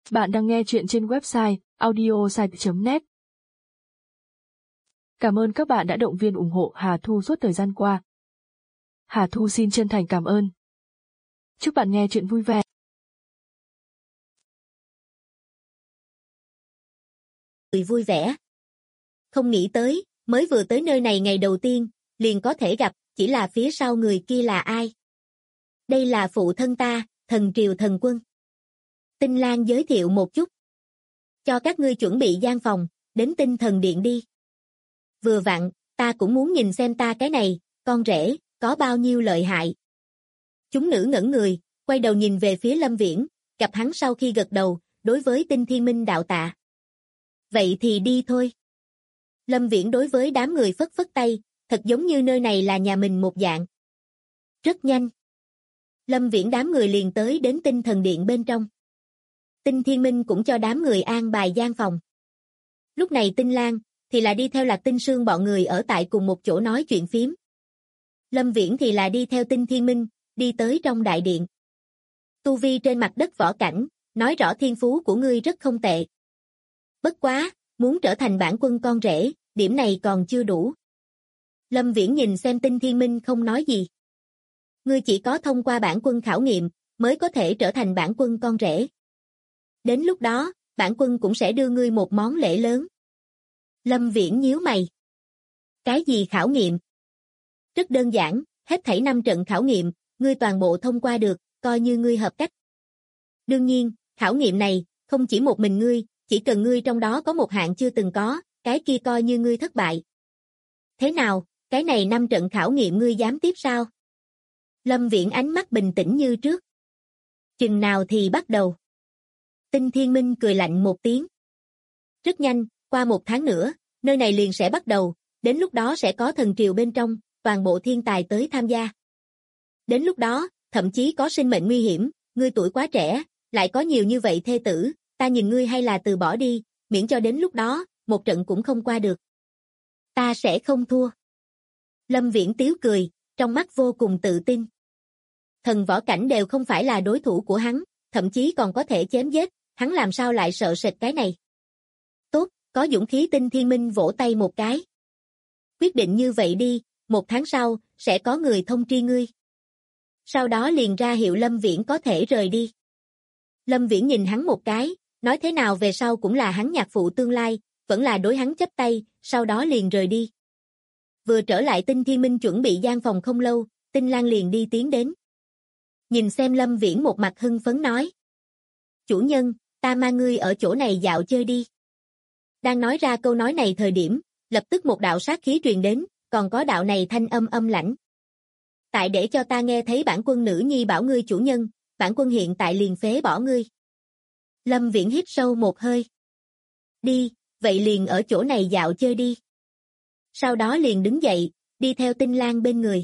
Bạn đang nghe chuyện trên website audiosite.net. Cảm ơn các bạn đã động viên ủng hộ Hà Thu suốt thời gian qua. Hà Thu xin chân thành cảm ơn. Chúc bạn nghe chuyện vui vẻ. Người vui vẻ. Không nghĩ tới, mới vừa tới nơi này ngày đầu tiên, liền có thể gặp, chỉ là phía sau người kia là ai? Đây là phụ thân ta, Thần Triều Thần Quân. Tinh Lan giới thiệu một chút. Cho các ngươi chuẩn bị gian phòng, đến Tinh Thần Điện đi. Vừa vặn, ta cũng muốn nhìn xem ta cái này, con rể, có bao nhiêu lợi hại. Chúng nữ ngẩn người, quay đầu nhìn về phía Lâm Viễn, gặp hắn sau khi gật đầu, đối với Tinh Thiên Minh đạo tạ. Vậy thì đi thôi. Lâm Viễn đối với đám người phất phất tay, thật giống như nơi này là nhà mình một dạng. Rất nhanh. Lâm Viễn đám người liền tới đến Tinh Thần Điện bên trong. Tinh Thiên Minh cũng cho đám người an bài gian phòng. Lúc này Tinh Lan thì là đi theo Lạc Tinh Sương bọn người ở tại cùng một chỗ nói chuyện phiếm. Lâm Viễn thì là đi theo Tinh Thiên Minh, đi tới trong đại điện. Tu vi trên mặt đất võ cảnh, nói rõ thiên phú của ngươi rất không tệ. Bất quá, muốn trở thành bản quân con rể, điểm này còn chưa đủ. Lâm Viễn nhìn xem Tinh Thiên Minh không nói gì. Ngươi chỉ có thông qua bản quân khảo nghiệm, mới có thể trở thành bản quân con rể. Đến lúc đó, bản quân cũng sẽ đưa ngươi một món lễ lớn. Lâm Viễn nhíu mày. Cái gì khảo nghiệm? Rất đơn giản, hết thảy 5 trận khảo nghiệm, ngươi toàn bộ thông qua được, coi như ngươi hợp cách. Đương nhiên, khảo nghiệm này, không chỉ một mình ngươi, chỉ cần ngươi trong đó có một hạng chưa từng có, cái kia coi như ngươi thất bại. Thế nào, cái này 5 trận khảo nghiệm ngươi dám tiếp sao? Lâm Viễn ánh mắt bình tĩnh như trước. Chừng nào thì bắt đầu? Tinh Thiên Minh cười lạnh một tiếng. Rất nhanh, qua 1 tháng nữa, nơi này liền sẽ bắt đầu, đến lúc đó sẽ có thần triều bên trong, toàn bộ thiên tài tới tham gia. Đến lúc đó, thậm chí có sinh mệnh nguy hiểm, ngươi tuổi quá trẻ, lại có nhiều như vậy thê tử, ta nhìn ngươi hay là từ bỏ đi, miễn cho đến lúc đó, một trận cũng không qua được. Ta sẽ không thua. Lâm Viễn tiếu cười, trong mắt vô cùng tự tin. Thần võ cảnh đều không phải là đối thủ của hắn, thậm chí còn có thể chém giết, hắn làm sao lại sợ sệt cái này. Tốt, có dũng khí. Tinh Thiên Minh vỗ tay một cái. Quyết định như vậy đi, 1 tháng sau, sẽ có người thông tri ngươi. Sau đó liền ra hiệu Lâm Viễn có thể rời đi. Lâm Viễn nhìn hắn một cái, nói thế nào về sau cũng là hắn nhạc phụ tương lai, vẫn là đối hắn chấp tay, sau đó liền rời đi. Vừa trở lại Tinh Thiên Minh chuẩn bị gian phòng không lâu, Tinh Lan liền đi tiến đến. Nhìn xem Lâm Viễn một mặt hưng phấn nói. Chủ nhân, ta mang ngươi ở chỗ này dạo chơi đi. Đang nói ra câu nói này thời điểm, lập tức một đạo sát khí truyền đến, còn có đạo này thanh âm âm lãnh. Tại để cho ta nghe thấy bản quân nữ nhi bảo ngươi chủ nhân, bản quân hiện tại liền phế bỏ ngươi. Lâm Viễn hít sâu một hơi. Đi, vậy liền ở chỗ này dạo chơi đi. Sau đó liền đứng dậy, đi theo Tinh Lan bên người.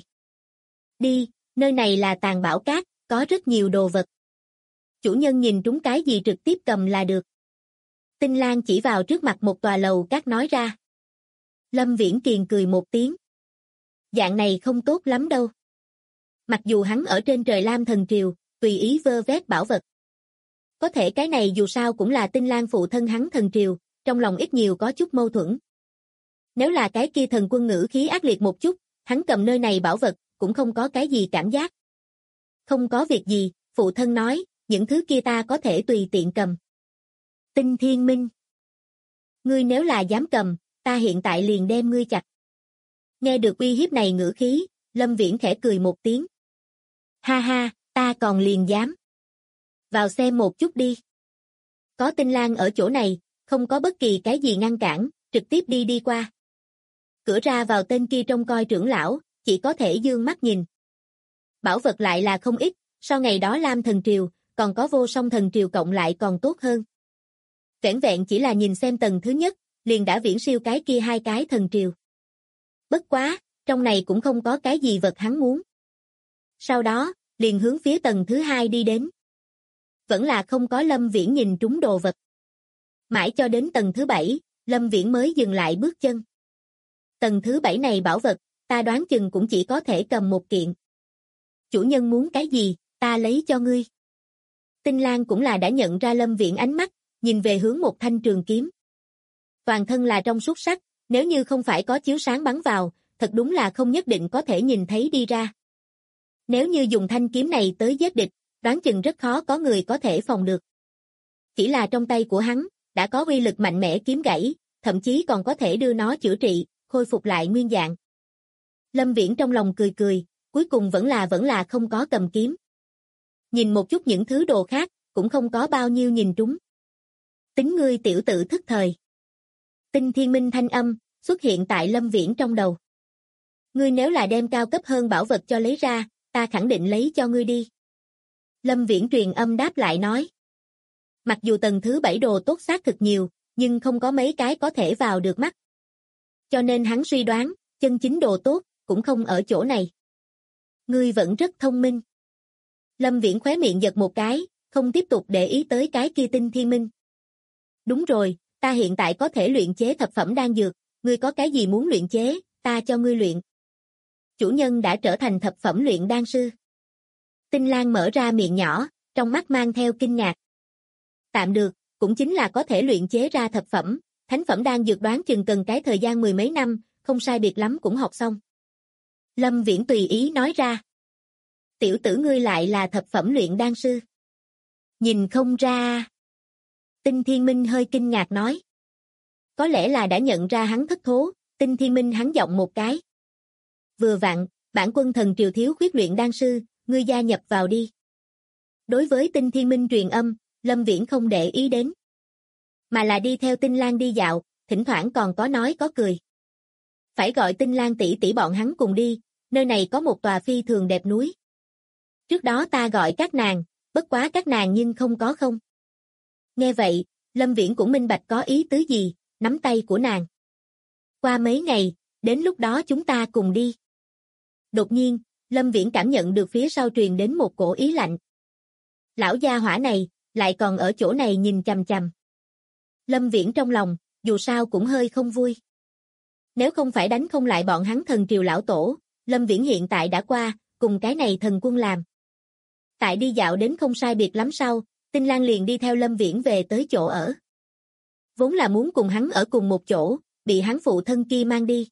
Đi, nơi này là Tàn Bảo Cát, có rất nhiều đồ vật. Chủ nhân nhìn trúng cái gì trực tiếp cầm là được. Tinh Lan chỉ vào trước mặt một tòa lầu cát nói ra. Lâm Viễn kiền cười một tiếng. Dạng này không tốt lắm đâu. Mặc dù hắn ở trên trời Lam Thần Triều, tùy ý vơ vét bảo vật. Có thể cái này dù sao cũng là Tinh Lan phụ thân hắn Thần Triều, trong lòng ít nhiều có chút mâu thuẫn. Nếu là cái kia thần quân ngữ khí ác liệt một chút, hắn cầm nơi này bảo vật, cũng không có cái gì cảm giác. Không có việc gì, phụ thân nói, những thứ kia ta có thể tùy tiện cầm. Tinh Thiên Minh. Ngươi nếu là dám cầm, ta hiện tại liền đem ngươi chặt. Nghe được uy hiếp này ngữ khí, Lâm Viễn khẽ cười một tiếng. Ha ha, ta còn liền dám. Vào xem một chút đi. Có Tinh Lan ở chỗ này, không có bất kỳ cái gì ngăn cản, trực tiếp đi qua. Cửa ra vào tên kia trông coi trưởng lão, chỉ có thể dương mắt nhìn. Bảo vật lại là không ít, sau ngày đó Lam Thần Triều, còn có Vô Song Thần Triều cộng lại còn tốt hơn. Vẻn vẹn chỉ là nhìn xem tầng thứ nhất, liền đã viễn siêu cái kia 2 cái thần triều. Bất quá, trong này cũng không có cái gì vật hắn muốn. Sau đó, liền hướng phía tầng thứ 2 đi đến. Vẫn là không có Lâm Viễn nhìn trúng đồ vật. Mãi cho đến tầng thứ 7, Lâm Viễn mới dừng lại bước chân. Tầng thứ 7 này bảo vật, ta đoán chừng cũng chỉ có thể cầm 1 kiện. Chủ nhân muốn cái gì, ta lấy cho ngươi. Tinh Lan cũng là đã nhận ra Lâm Viễn ánh mắt, nhìn về hướng một thanh trường kiếm. Toàn thân là trong suốt sắc, nếu như không phải có chiếu sáng bắn vào, thật đúng là không nhất định có thể nhìn thấy đi ra. Nếu như dùng thanh kiếm này tới giết địch, đoán chừng rất khó có người có thể phòng được. Chỉ là trong tay của hắn, đã có uy lực mạnh mẽ kiếm gãy, thậm chí còn có thể đưa nó chữa trị, khôi phục lại nguyên dạng. Lâm Viễn trong lòng cười cười, cuối cùng vẫn là không có cầm kiếm. Nhìn một chút những thứ đồ khác, cũng không có bao nhiêu nhìn trúng. Tính ngươi tiểu tử thức thời. Tinh thiên minh thanh âm, xuất hiện tại Lâm Viễn trong đầu. Ngươi nếu là đem cao cấp hơn bảo vật cho lấy ra, ta khẳng định lấy cho ngươi đi. Lâm Viễn truyền âm đáp lại nói. Mặc dù tầng thứ 7 đồ tốt xác thực nhiều, nhưng không có mấy cái có thể vào được mắt. Cho nên hắn suy đoán, chân chính đồ tốt, cũng không ở chỗ này. Ngươi vẫn rất thông minh. Lâm Viễn khóe miệng giật một cái, không tiếp tục để ý tới cái kia tinh thiên minh. Đúng rồi, ta hiện tại có thể luyện chế thập phẩm đan dược, ngươi có cái gì muốn luyện chế, ta cho ngươi luyện. Chủ nhân đã trở thành thập phẩm luyện đan sư. Tinh Lan mở ra miệng nhỏ, trong mắt mang theo kinh ngạc. Tạm được, cũng chính là có thể luyện chế ra thập phẩm, thánh phẩm đan dược đoán chừng cần cái thời gian 10 mấy năm, không sai biệt lắm cũng học xong. Lâm Viễn tùy ý nói ra. Tiểu tử ngươi lại là thập phẩm luyện đan sư. Nhìn không ra. Tinh Thiên Minh hơi kinh ngạc nói. Có lẽ là đã nhận ra hắn thất thố, Tinh Thiên Minh hắn giọng một cái. Vừa vặn, bản quân thần triều thiếu khuyết luyện đan sư, ngươi gia nhập vào đi. Đối với Tinh Thiên Minh truyền âm, Lâm Viễn không để ý đến. Mà là đi theo Tinh Lan đi dạo, thỉnh thoảng còn có nói có cười. Phải gọi Tinh Lan tỷ tỷ bọn hắn cùng đi, nơi này có một tòa phi thường đẹp núi. Trước đó ta gọi các nàng, bất quá các nàng nhưng không có không. Nghe vậy, Lâm Viễn cũng minh bạch có ý tứ gì, nắm tay của nàng. Qua mấy ngày, đến lúc đó chúng ta cùng đi. Đột nhiên, Lâm Viễn cảm nhận được phía sau truyền đến một cổ ý lạnh. Lão gia hỏa này, lại còn ở chỗ này nhìn chằm chằm. Lâm Viễn trong lòng, dù sao cũng hơi không vui. Nếu không phải đánh không lại bọn hắn thần triều lão tổ, Lâm Viễn hiện tại đã qua, cùng cái này thần quân làm. Tại đi dạo đến không sai biệt lắm sau, Tinh Lan liền đi theo Lâm Viễn về tới chỗ ở. Vốn là muốn cùng hắn ở cùng một chỗ, bị hắn phụ thân kia mang đi.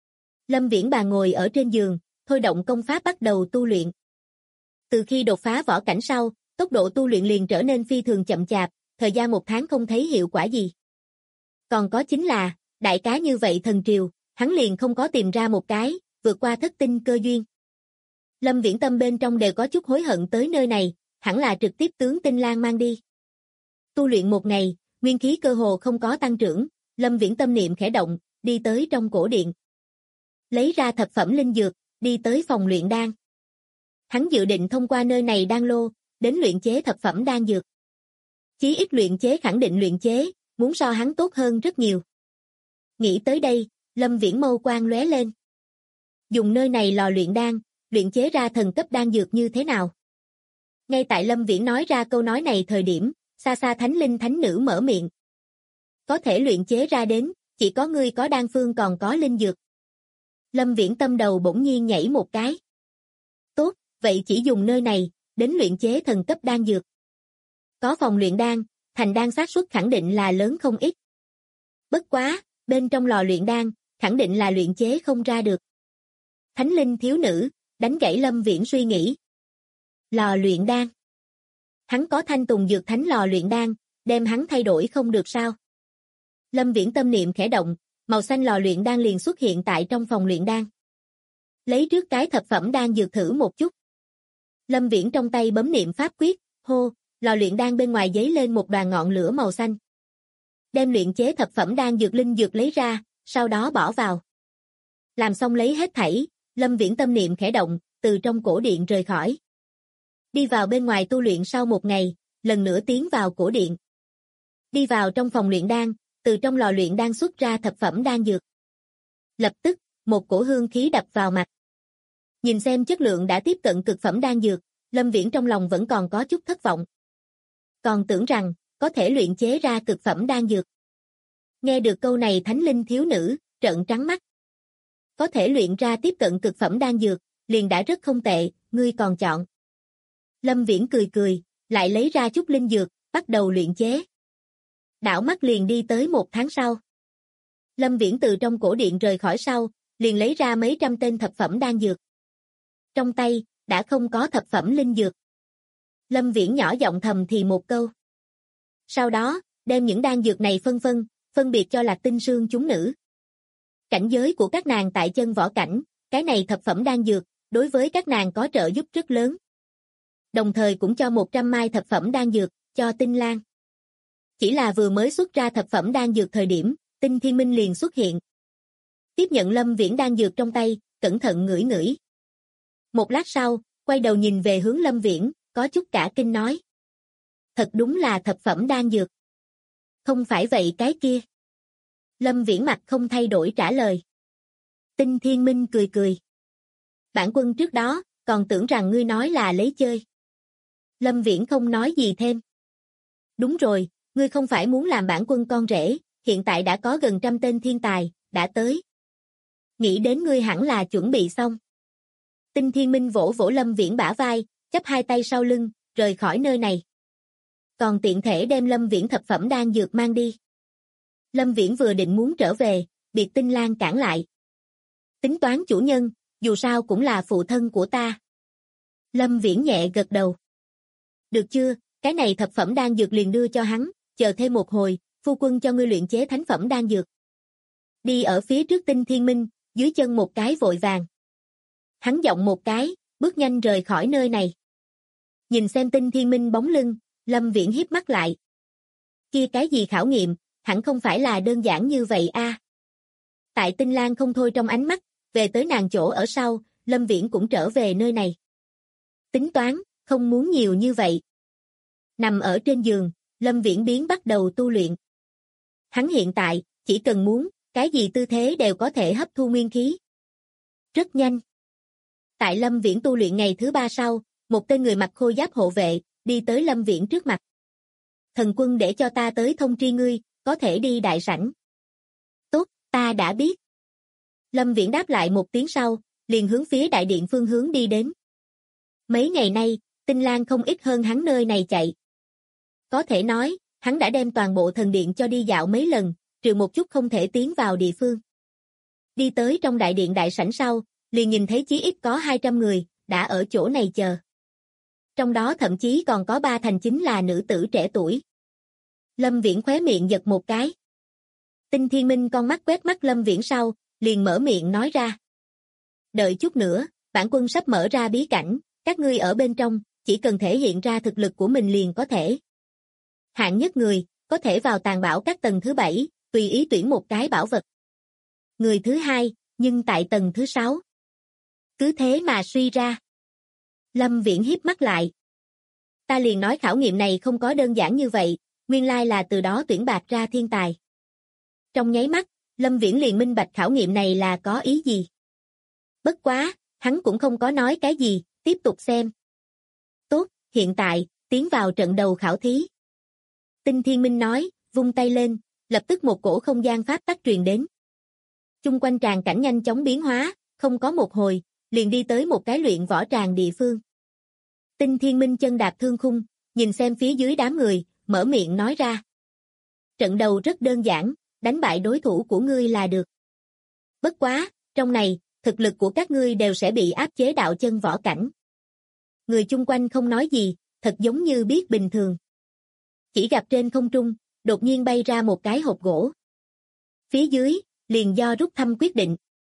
Lâm Viễn bà ngồi ở trên giường, thôi động công pháp bắt đầu tu luyện. Từ khi đột phá võ cảnh sau, tốc độ tu luyện liền trở nên phi thường chậm chạp, thời gian 1 tháng không thấy hiệu quả gì. Còn có chính là, đại cá như vậy thần triều, hắn liền không có tìm ra một cái, vượt qua thất tinh cơ duyên. Lâm Viễn tâm bên trong đều có chút hối hận tới nơi này, hẳn là trực tiếp tướng Tinh Lan mang đi. Tu luyện 1 ngày, nguyên khí cơ hồ không có tăng trưởng, Lâm Viễn tâm niệm khẽ động, đi tới trong cổ điện. Lấy ra thập phẩm linh dược, đi tới phòng luyện đan. Hắn dự định thông qua nơi này đan lô, đến luyện chế thập phẩm đan dược. Chí ít luyện chế khẳng định luyện chế, muốn so hắn tốt hơn rất nhiều. Nghĩ tới đây, Lâm Viễn mâu quang lóe lên. Dùng nơi này lò luyện đan, luyện chế ra thần cấp đan dược như thế nào? Ngay tại Lâm Viễn nói ra câu nói này thời điểm, xa xa thánh linh thánh nữ mở miệng. Có thể luyện chế ra đến, chỉ có ngươi có đan phương còn có linh dược. Lâm Viễn tâm đầu bỗng nhiên nhảy một cái. Tốt, vậy chỉ dùng nơi này, đến luyện chế thần cấp đan dược. Có phòng luyện đan, thành đan xác suất khẳng định là lớn không ít. Bất quá, bên trong lò luyện đan, khẳng định là luyện chế không ra được. Thánh linh thiếu nữ, đánh gãy Lâm Viễn suy nghĩ. Lò luyện đan. Hắn có thanh tùng dược thánh lò luyện đan, đem hắn thay đổi không được sao? Lâm Viễn tâm niệm khẽ động, màu xanh lò luyện đan liền xuất hiện tại trong phòng luyện đan. Lấy trước cái thập phẩm đan dược thử một chút. Lâm Viễn trong tay bấm niệm pháp quyết, hô, lò luyện đan bên ngoài giấy lên một đoàn ngọn lửa màu xanh. Đem luyện chế thập phẩm đan dược linh dược lấy ra, sau đó bỏ vào. Làm xong lấy hết thảy, Lâm Viễn tâm niệm khẽ động, từ trong cổ điện rời khỏi. Đi vào bên ngoài tu luyện sau 1 ngày, lần nữa tiến vào cổ điện. Đi vào trong phòng luyện đan, từ trong lò luyện đan xuất ra thập phẩm đan dược. Lập tức, một cổ hương khí đập vào mặt. Nhìn xem chất lượng đã tiếp cận cực phẩm đan dược, Lâm Viễn trong lòng vẫn còn có chút thất vọng. Còn tưởng rằng, có thể luyện chế ra cực phẩm đan dược. Nghe được câu này thánh linh thiếu nữ, trợn trắng mắt. Có thể luyện ra tiếp cận cực phẩm đan dược, liền đã rất không tệ, ngươi còn chọn. Lâm Viễn cười cười, lại lấy ra chút linh dược, bắt đầu luyện chế. Đảo mắt liền đi tới 1 tháng sau. Lâm Viễn từ trong cổ điện rời khỏi sau, liền lấy ra mấy trăm tên thập phẩm đan dược. Trong tay, đã không có thập phẩm linh dược. Lâm Viễn nhỏ giọng thầm thì một câu. Sau đó, đem những đan dược này phân biệt cho Lạc Tinh Sương chúng nữ. Cảnh giới của các nàng tại chân võ cảnh, cái này thập phẩm đan dược, đối với các nàng có trợ giúp rất lớn. Đồng thời cũng cho 100 mai thập phẩm đan dược, cho Tinh Lan. Chỉ là vừa mới xuất ra thập phẩm đan dược thời điểm, Tinh Thiên Minh liền xuất hiện. Tiếp nhận Lâm Viễn đan dược trong tay, cẩn thận ngửi ngửi. Một lát sau, quay đầu nhìn về hướng Lâm Viễn, có chút cả kinh nói. Thật đúng là thập phẩm đan dược. Không phải vậy cái kia. Lâm Viễn mặt không thay đổi trả lời. Tinh Thiên Minh cười cười. Bản quân trước đó, còn tưởng rằng ngươi nói là lấy chơi. Lâm Viễn không nói gì thêm. Đúng rồi, ngươi không phải muốn làm bản quân con rể, hiện tại đã có gần 100 tên thiên tài, đã tới. Nghĩ đến ngươi hẳn là chuẩn bị xong. Tinh Thiên Minh vỗ vỗ Lâm Viễn bả vai, chắp hai tay sau lưng, rời khỏi nơi này. Còn tiện thể đem Lâm Viễn thập phẩm đan dược mang đi. Lâm Viễn vừa định muốn trở về, biệt Tinh Lan cản lại. Tính toán chủ nhân, dù sao cũng là phụ thân của ta. Lâm Viễn nhẹ gật đầu. Được chưa, cái này thập phẩm đan dược liền đưa cho hắn, chờ thêm một hồi, phu quân cho ngươi luyện chế thánh phẩm đan dược. Đi ở phía trước Tinh Thiên Minh, dưới chân một cái vội vàng. Hắn giọng một cái, bước nhanh rời khỏi nơi này. Nhìn xem Tinh Thiên Minh bóng lưng, Lâm Viễn híp mắt lại. Kia cái gì khảo nghiệm, hẳn không phải là đơn giản như vậy a. Tại Tinh Lan không thôi trong ánh mắt, về tới nàng chỗ ở sau, Lâm Viễn cũng trở về nơi này. Tính toán, không muốn nhiều như vậy. Nằm ở trên giường, Lâm Viễn biến bắt đầu tu luyện. Hắn hiện tại, chỉ cần muốn, cái gì tư thế đều có thể hấp thu nguyên khí. Rất nhanh. Tại Lâm Viễn tu luyện ngày thứ 3 sau, một tên người mặc khôi giáp hộ vệ, đi tới Lâm Viễn trước mặt. Thần quân để cho ta tới thông tri ngươi, có thể đi đại sảnh. Tốt, ta đã biết. Lâm Viễn đáp lại một tiếng sau, liền hướng phía đại điện phương hướng đi đến. Mấy ngày nay, Tinh Lan không ít hơn hắn nơi này chạy. Có thể nói, hắn đã đem toàn bộ thần điện cho đi dạo mấy lần, trừ một chút không thể tiến vào địa phương. Đi tới trong đại điện đại sảnh sau, liền nhìn thấy chí ít có 200 người, đã ở chỗ này chờ. Trong đó thậm chí còn có 3 thành chính là nữ tử trẻ tuổi. Lâm Viễn khóe miệng giật một cái. Tinh Thiên Minh con mắt quét mắt Lâm Viễn sau, liền mở miệng nói ra. Đợi chút nữa, bản quân sắp mở ra bí cảnh, các ngươi ở bên trong, chỉ cần thể hiện ra thực lực của mình liền có thể. Hạng nhất người, có thể vào tàng bảo các tầng thứ 7, tùy ý tuyển một cái bảo vật. Người thứ 2, nhưng tại tầng thứ 6. Cứ thế mà suy ra. Lâm Viễn híp mắt lại. Ta liền nói khảo nghiệm này không có đơn giản như vậy, nguyên lai là từ đó tuyển bạt ra thiên tài. Trong nháy mắt, Lâm Viễn liền minh bạch khảo nghiệm này là có ý gì. Bất quá, hắn cũng không có nói cái gì, tiếp tục xem. Tốt, hiện tại, tiến vào trận đầu khảo thí. Tinh Thiên Minh nói, vung tay lên, lập tức một cổ không gian pháp tắc truyền đến. Chung quanh tràng cảnh nhanh chóng biến hóa, không có một hồi, liền đi tới một cái luyện võ tràng địa phương. Tinh Thiên Minh chân đạp thương khung, nhìn xem phía dưới đám người, mở miệng nói ra. Trận đầu rất đơn giản, đánh bại đối thủ của ngươi là được. Bất quá, trong này, thực lực của các ngươi đều sẽ bị áp chế đạo chân võ cảnh. Người chung quanh không nói gì, thật giống như biết bình thường. Chỉ gặp trên không trung, đột nhiên bay ra một cái hộp gỗ. Phía dưới, liền do rút thăm quyết định.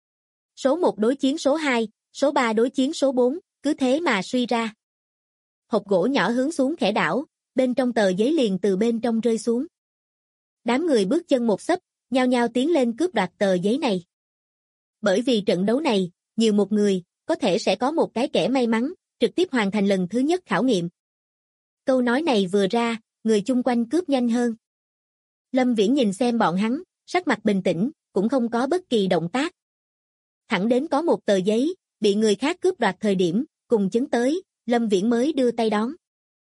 Số 1 đối chiến số 2, số 3 đối chiến số 4, cứ thế mà suy ra. Hộp gỗ nhỏ hướng xuống khẽ đảo, bên trong tờ giấy liền từ bên trong rơi xuống. Đám người bước chân một xấp, nhao nhao tiến lên cướp đoạt tờ giấy này. Bởi vì trận đấu này, nhiều một người, có thể sẽ có một cái kẻ may mắn, trực tiếp hoàn thành lần thứ nhất khảo nghiệm. Câu nói này vừa ra, người chung quanh cướp nhanh hơn. Lâm Viễn nhìn xem bọn hắn, sắc mặt bình tĩnh, cũng không có bất kỳ động tác. Thẳng đến có một tờ giấy, bị người khác cướp đoạt thời điểm, cùng chứng tới, Lâm Viễn mới đưa tay đón.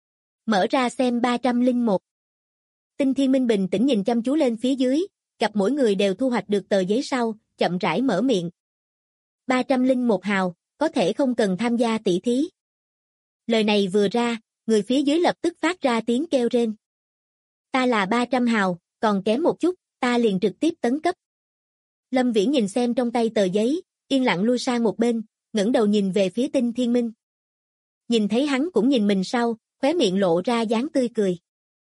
Mở ra xem 301. Tinh Thiên Minh bình tĩnh nhìn chăm chú lên phía dưới, gặp mỗi người đều thu hoạch được tờ giấy sau, chậm rãi mở miệng. 301 hào, có thể không cần tham gia tỷ thí. Lời này vừa ra, người phía dưới lập tức phát ra tiếng kêu rên. Ta là 300 hào, còn kém một chút, ta liền trực tiếp tấn cấp. Lâm Viễn nhìn xem trong tay tờ giấy, yên lặng lui sang một bên, ngẩng đầu nhìn về phía Tinh Thiên Minh. Nhìn thấy hắn cũng nhìn mình sau, khóe miệng lộ ra dáng tươi cười.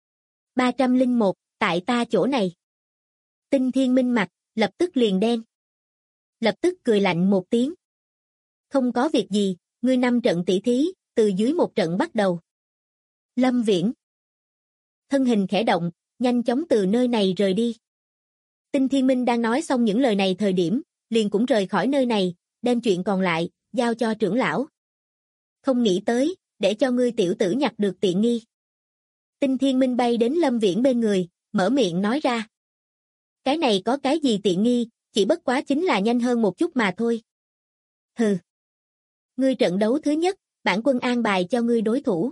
301, tại ta chỗ này. Tinh Thiên Minh mặt, lập tức liền đen. Lập tức cười lạnh một tiếng. Không có việc gì, ngươi 5 trận tỷ thí, từ dưới một trận bắt đầu. Lâm Viễn. Thân hình khẽ động, nhanh chóng từ nơi này rời đi. Tinh Thiên Minh đang nói xong những lời này thời điểm, liền cũng rời khỏi nơi này, đem chuyện còn lại, giao cho trưởng lão. Không nghĩ tới, để cho ngươi tiểu tử nhặt được tiện nghi. Tinh Thiên Minh bay đến Lâm Viễn bên người, mở miệng nói ra. Cái này có cái gì tiện nghi, chỉ bất quá chính là nhanh hơn một chút mà thôi. Hừ. Ngươi trận đấu thứ nhất, bản quân an bài cho ngươi đối thủ.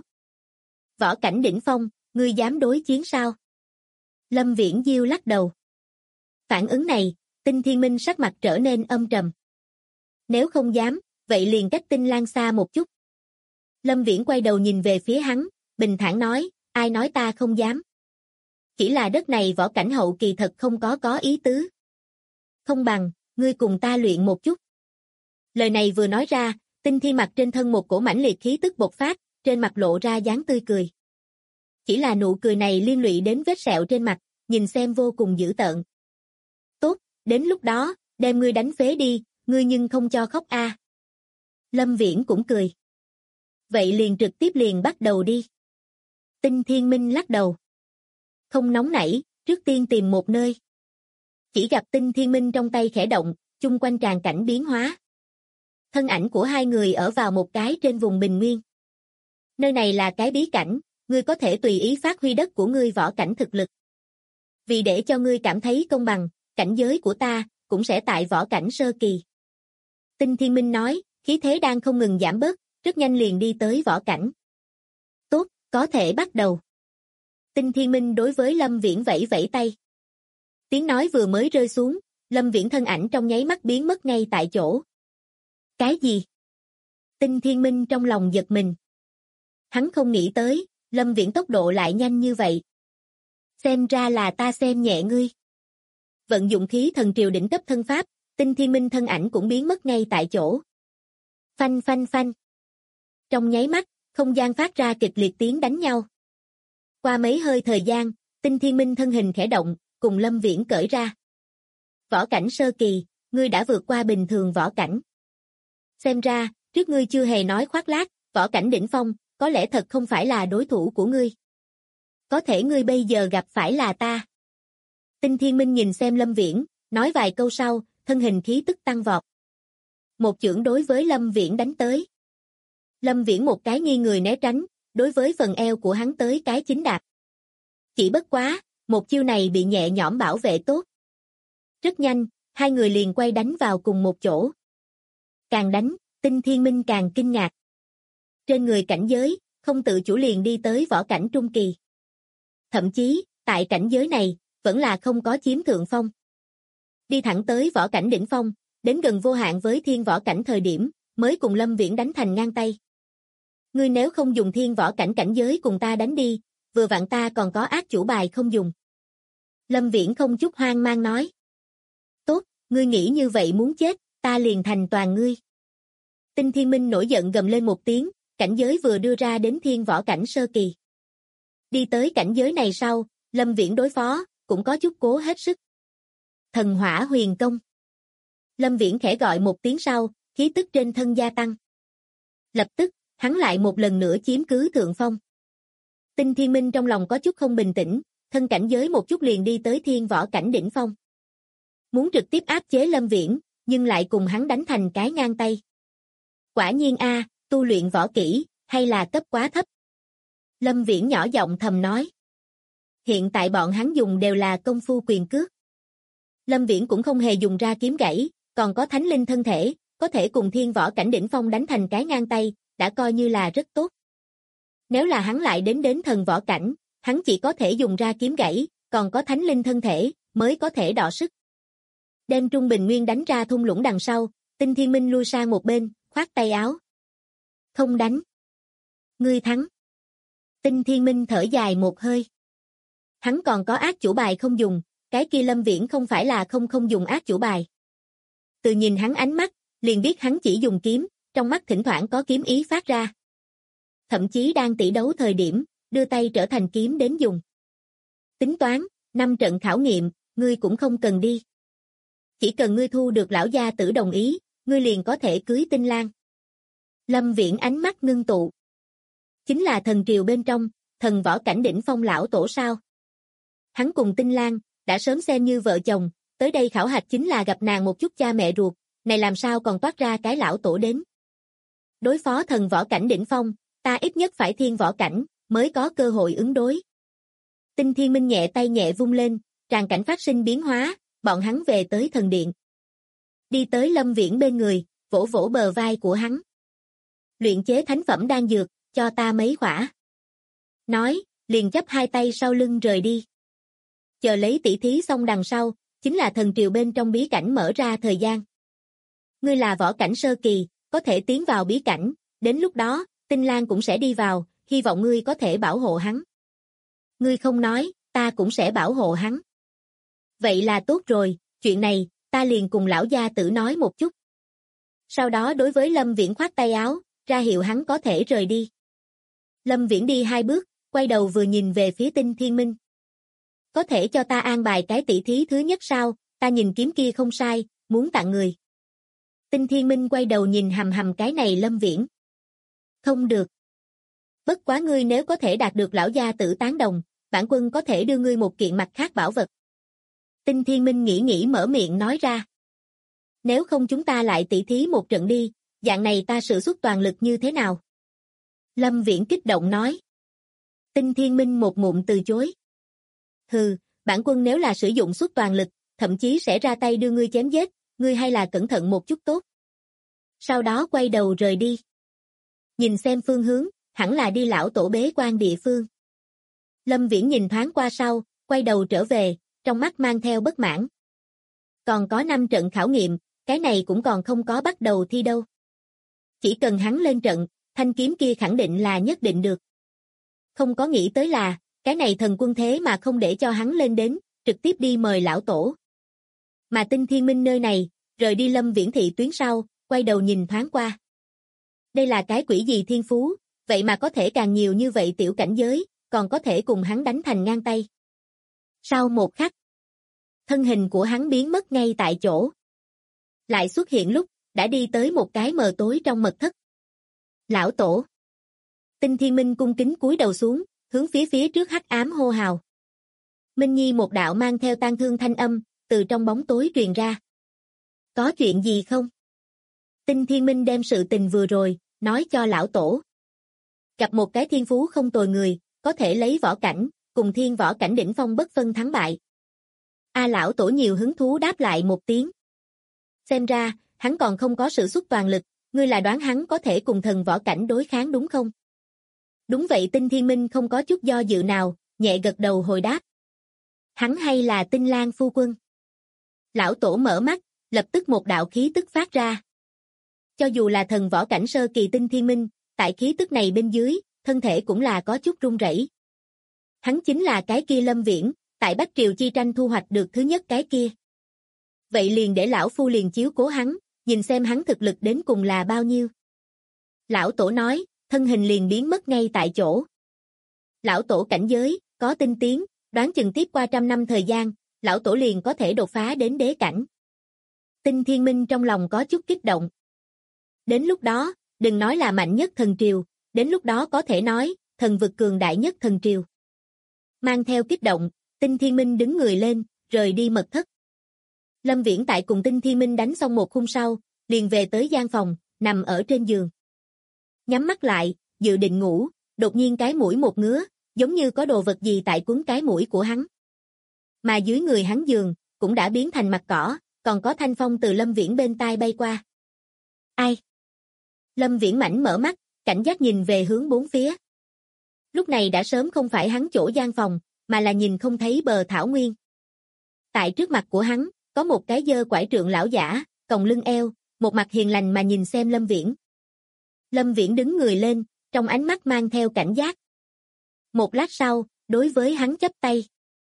Võ cảnh đỉnh phong, ngươi dám đối chiến sao? Lâm Viễn Diêu lắc đầu. Phản ứng này, Tinh Thiên Minh sắc mặt trở nên âm trầm. Nếu không dám, vậy liền cách Tinh Lan xa một chút. Lâm Viễn quay đầu nhìn về phía hắn, bình thản nói, ai nói ta không dám. Chỉ là đất này võ cảnh hậu kỳ thật không có ý tứ. Không bằng, ngươi cùng ta luyện một chút. Lời này vừa nói ra, Tinh Thiên mặt trên thân một cổ mãnh liệt khí tức bộc phát, trên mặt lộ ra dáng tươi cười. Chỉ là nụ cười này liên lụy đến vết sẹo trên mặt, nhìn xem vô cùng dữ tợn. Tốt, đến lúc đó, đem ngươi đánh phế đi, ngươi nhưng không cho khóc a. Lâm Viễn cũng cười. Vậy liền trực tiếp liền bắt đầu đi. Tinh Thiên Minh lắc đầu. Không nóng nảy, trước tiên tìm một nơi. Chỉ gặp Tinh Thiên Minh trong tay khẽ động, chung quanh tràn cảnh biến hóa. Thân ảnh của hai người ở vào một cái trên vùng bình nguyên. Nơi này là cái bí cảnh, ngươi có thể tùy ý phát huy đất của ngươi võ cảnh thực lực. Vì để cho ngươi cảm thấy công bằng, cảnh giới của ta cũng sẽ tại võ cảnh sơ kỳ. Tinh Thiên Minh nói, khí thế đang không ngừng giảm bớt, rất nhanh liền đi tới võ cảnh. Tốt, có thể bắt đầu. Tinh Thiên Minh đối với Lâm Viễn vẫy vẫy tay. Tiếng nói vừa mới rơi xuống, Lâm Viễn thân ảnh trong nháy mắt biến mất ngay tại chỗ. Cái gì? Tinh Thiên Minh trong lòng giật mình. Hắn không nghĩ tới, Lâm Viễn tốc độ lại nhanh như vậy. Xem ra là ta xem nhẹ ngươi. Vận dụng khí thần triều đỉnh cấp thân pháp, Tinh Thiên Minh thân ảnh cũng biến mất ngay tại chỗ. Phanh phanh phanh. Trong nháy mắt, không gian phát ra kịch liệt tiếng đánh nhau. Qua mấy hơi thời gian, Tinh Thiên Minh thân hình khẽ động, cùng Lâm Viễn cởi ra. Võ cảnh sơ kỳ, ngươi đã vượt qua bình thường võ cảnh. Xem ra, trước ngươi chưa hề nói khoác lác, võ cảnh đỉnh phong, có lẽ thật không phải là đối thủ của ngươi. Có thể ngươi bây giờ gặp phải là ta. Tinh Thiên Minh nhìn xem Lâm Viễn, nói vài câu sau, thân hình khí tức tăng vọt. Một chưởng đối với Lâm Viễn đánh tới. Lâm Viễn một cái nghiêng người né tránh, đối với phần eo của hắn tới cái chính đạp. Chỉ bất quá, một chiêu này bị nhẹ nhõm bảo vệ tốt. Rất nhanh, hai người liền quay đánh vào cùng một chỗ. Càng đánh, Tinh Thiên Minh càng kinh ngạc. Trên người cảnh giới, không tự chủ liền đi tới võ cảnh trung kỳ. Thậm chí, tại cảnh giới này, vẫn là không có chiếm thượng phong. Đi thẳng tới võ cảnh đỉnh phong, đến gần vô hạn với thiên võ cảnh thời điểm, mới cùng Lâm Viễn đánh thành ngang tay. Ngươi nếu không dùng thiên võ cảnh cảnh giới cùng ta đánh đi, vừa vặn ta còn có ác chủ bài không dùng. Lâm Viễn không chút hoang mang nói. Tốt, ngươi nghĩ như vậy muốn chết, ta liền thành toàn ngươi. Tinh Thiên Minh nổi giận gầm lên một tiếng, cảnh giới vừa đưa ra đến thiên võ cảnh sơ kỳ. Đi tới cảnh giới này sau, Lâm Viễn đối phó, cũng có chút cố hết sức. Thần hỏa huyền công. Lâm Viễn khẽ gọi một tiếng sau, khí tức trên thân gia tăng. Lập tức, hắn lại một lần nữa chiếm cứ thượng phong. Tinh Thiên Minh trong lòng có chút không bình tĩnh, thân cảnh giới một chút liền đi tới thiên võ cảnh đỉnh phong. Muốn trực tiếp áp chế Lâm Viễn, nhưng lại cùng hắn đánh thành cái ngang tay. Quả nhiên tu luyện võ kỹ, hay là cấp quá thấp. Lâm Viễn nhỏ giọng thầm nói. Hiện tại bọn hắn dùng đều là công phu quyền cước. Lâm Viễn cũng không hề dùng ra kiếm gãy, còn có thánh linh thân thể, có thể cùng thiên võ cảnh đỉnh phong đánh thành cái ngang tay, đã coi như là rất tốt. Nếu là hắn lại đến thần võ cảnh, hắn chỉ có thể dùng ra kiếm gãy, còn có thánh linh thân thể, mới có thể đọ sức. Đem Trung Bình Nguyên đánh ra thung lũng đằng sau, Tinh Thiên Minh lui sang một bên, khoát tay áo. Không đánh. Ngươi thắng. Tinh Thiên Minh thở dài một hơi. Hắn còn có ác chủ bài không dùng, cái kia Lâm Viễn không phải là không dùng ác chủ bài. Từ nhìn hắn ánh mắt, liền biết hắn chỉ dùng kiếm, trong mắt thỉnh thoảng có kiếm ý phát ra. Thậm chí đang tỷ đấu thời điểm, đưa tay trở thành kiếm đến dùng. Tính toán, 5 trận khảo nghiệm, ngươi cũng không cần đi. Chỉ cần ngươi thu được lão gia tử đồng ý, ngươi liền có thể cưới Tinh Lan. Lâm Viễn ánh mắt ngưng tụ. Chính là thần triều bên trong, thần võ cảnh đỉnh phong lão tổ sao. Hắn cùng Tinh Lan, đã sớm xem như vợ chồng, tới đây khảo hạch chính là gặp nàng một chút cha mẹ ruột, này làm sao còn toát ra cái lão tổ đến. Đối phó thần võ cảnh đỉnh phong, ta ít nhất phải thiên võ cảnh, mới có cơ hội ứng đối. Tinh Thiên Minh nhẹ tay nhẹ vung lên, tràng cảnh phát sinh biến hóa, bọn hắn về tới thần điện. Đi tới Lâm Viễn bên người, vỗ vỗ bờ vai của hắn. Luyện chế thánh phẩm đan dược, cho ta mấy khỏa. Nói, liền chắp hai tay sau lưng rời đi. Chờ lấy tỷ thí xong đằng sau, chính là thần triều bên trong bí cảnh mở ra thời gian. Ngươi là võ cảnh sơ kỳ, có thể tiến vào bí cảnh, đến lúc đó, Tinh Lan cũng sẽ đi vào, hy vọng ngươi có thể bảo hộ hắn. Ngươi không nói, ta cũng sẽ bảo hộ hắn. Vậy là tốt rồi, chuyện này, ta liền cùng lão gia tử nói một chút. Sau đó đối với Lâm Viễn khoát tay áo, ra hiệu hắn có thể rời đi. Lâm Viễn đi 2 bước, quay đầu vừa nhìn về phía Tinh Thiên Minh. Có thể cho ta an bài cái tỷ thí thứ nhất sao, ta nhìn kiếm kia không sai, muốn tặng người. Tinh Thiên Minh quay đầu nhìn hầm hầm cái này Lâm Viễn. Không được. Bất quá ngươi nếu có thể đạt được lão gia tử tán đồng, bản quân có thể đưa ngươi một kiện mặt khác bảo vật. Tinh Thiên Minh nghĩ mở miệng nói ra. Nếu không chúng ta lại tỷ thí một trận đi, dạng này ta sử xuất toàn lực như thế nào? Lâm Viễn kích động nói. Tinh Thiên Minh một ngụm từ chối. Hừ, bản quân nếu là sử dụng xuất toàn lực, thậm chí sẽ ra tay đưa ngươi chém giết, ngươi hay là cẩn thận một chút tốt. Sau đó quay đầu rời đi. Nhìn xem phương hướng, hẳn là đi lão tổ bế quan địa phương. Lâm Viễn nhìn thoáng qua sau, quay đầu trở về, trong mắt mang theo bất mãn. Còn có 5 trận khảo nghiệm, cái này cũng còn không có bắt đầu thi đâu. Chỉ cần hắn lên trận, thanh kiếm kia khẳng định là nhất định được. Không có nghĩ tới là, cái này thần quân thế mà không để cho hắn lên đến, trực tiếp đi mời lão tổ. Mà Tinh Thiên Minh nơi này, rời đi Lâm Viễn thị tuyến sau, quay đầu nhìn thoáng qua. Đây là cái quỷ gì thiên phú, vậy mà có thể càng nhiều như vậy tiểu cảnh giới, còn có thể cùng hắn đánh thành ngang tay. Sau một khắc, thân hình của hắn biến mất ngay tại chỗ. Lại xuất hiện lúc, đã đi tới một cái mờ tối trong mật thất. Lão tổ. Tinh Thiên Minh cung kính cúi đầu xuống, hướng phía trước hắc ám hô hào. Minh Nhi một đạo mang theo tang thương thanh âm, từ trong bóng tối truyền ra. Có chuyện gì không? Tinh Thiên Minh đem sự tình vừa rồi, nói cho lão tổ. Gặp một cái thiên phú không tồi người, có thể lấy võ cảnh, cùng thiên võ cảnh đỉnh phong bất phân thắng bại. Lão tổ nhiều hứng thú đáp lại một tiếng. Xem ra, hắn còn không có sự xuất toàn lực, ngươi là đoán hắn có thể cùng thần võ cảnh đối kháng đúng không? Đúng vậy. Tinh Thiên Minh không có chút do dự nào, nhẹ gật đầu hồi đáp. Hắn hay là Tinh Lan phu quân? Lão tổ mở mắt, lập tức một đạo khí tức phát ra. Cho dù là thần võ cảnh sơ kỳ Tinh Thiên Minh, tại khí tức này bên dưới, thân thể cũng là có chút run rẩy. Hắn chính là cái kia Lâm Viễn, tại Bách Triều chi tranh thu hoạch được thứ nhất cái kia. Vậy liền để lão phu liền chiếu cố hắn, nhìn xem hắn thực lực đến cùng là bao nhiêu. Lão tổ nói, thân hình liền biến mất ngay tại chỗ. Lão tổ cảnh giới, có tinh tiến, đoán chừng tiếp qua 100 năm thời gian, lão tổ liền có thể đột phá đến đế cảnh. Tinh Thiên Minh trong lòng có chút kích động. Đến lúc đó, đừng nói là mạnh nhất thần triều, đến lúc đó có thể nói, thần vực cường đại nhất thần triều. Mang theo kích động, Tinh Thiên Minh đứng người lên, rời đi mật thất. Lâm Viễn tại cùng Tinh Thiên Minh đánh xong một khung sau, liền về tới gian phòng, nằm ở trên giường. Nhắm mắt lại, dự định ngủ, đột nhiên cái mũi một ngứa, giống như có đồ vật gì tại quấn cái mũi của hắn. Mà dưới người hắn giường, cũng đã biến thành mặt cỏ, còn có thanh phong từ Lâm Viễn bên tai bay qua. Ai? Lâm Viễn mảnh mở mắt, cảnh giác nhìn về hướng bốn phía. Lúc này đã sớm không phải hắn chỗ gian phòng, mà là nhìn không thấy bờ thảo nguyên. Tại trước mặt của hắn, có một cái dơ quải trượng lão giả, còng lưng eo, một mặt hiền lành mà nhìn xem Lâm Viễn. Lâm Viễn đứng người lên, trong ánh mắt mang theo cảnh giác. Một lát sau, đối với hắn chắp tay.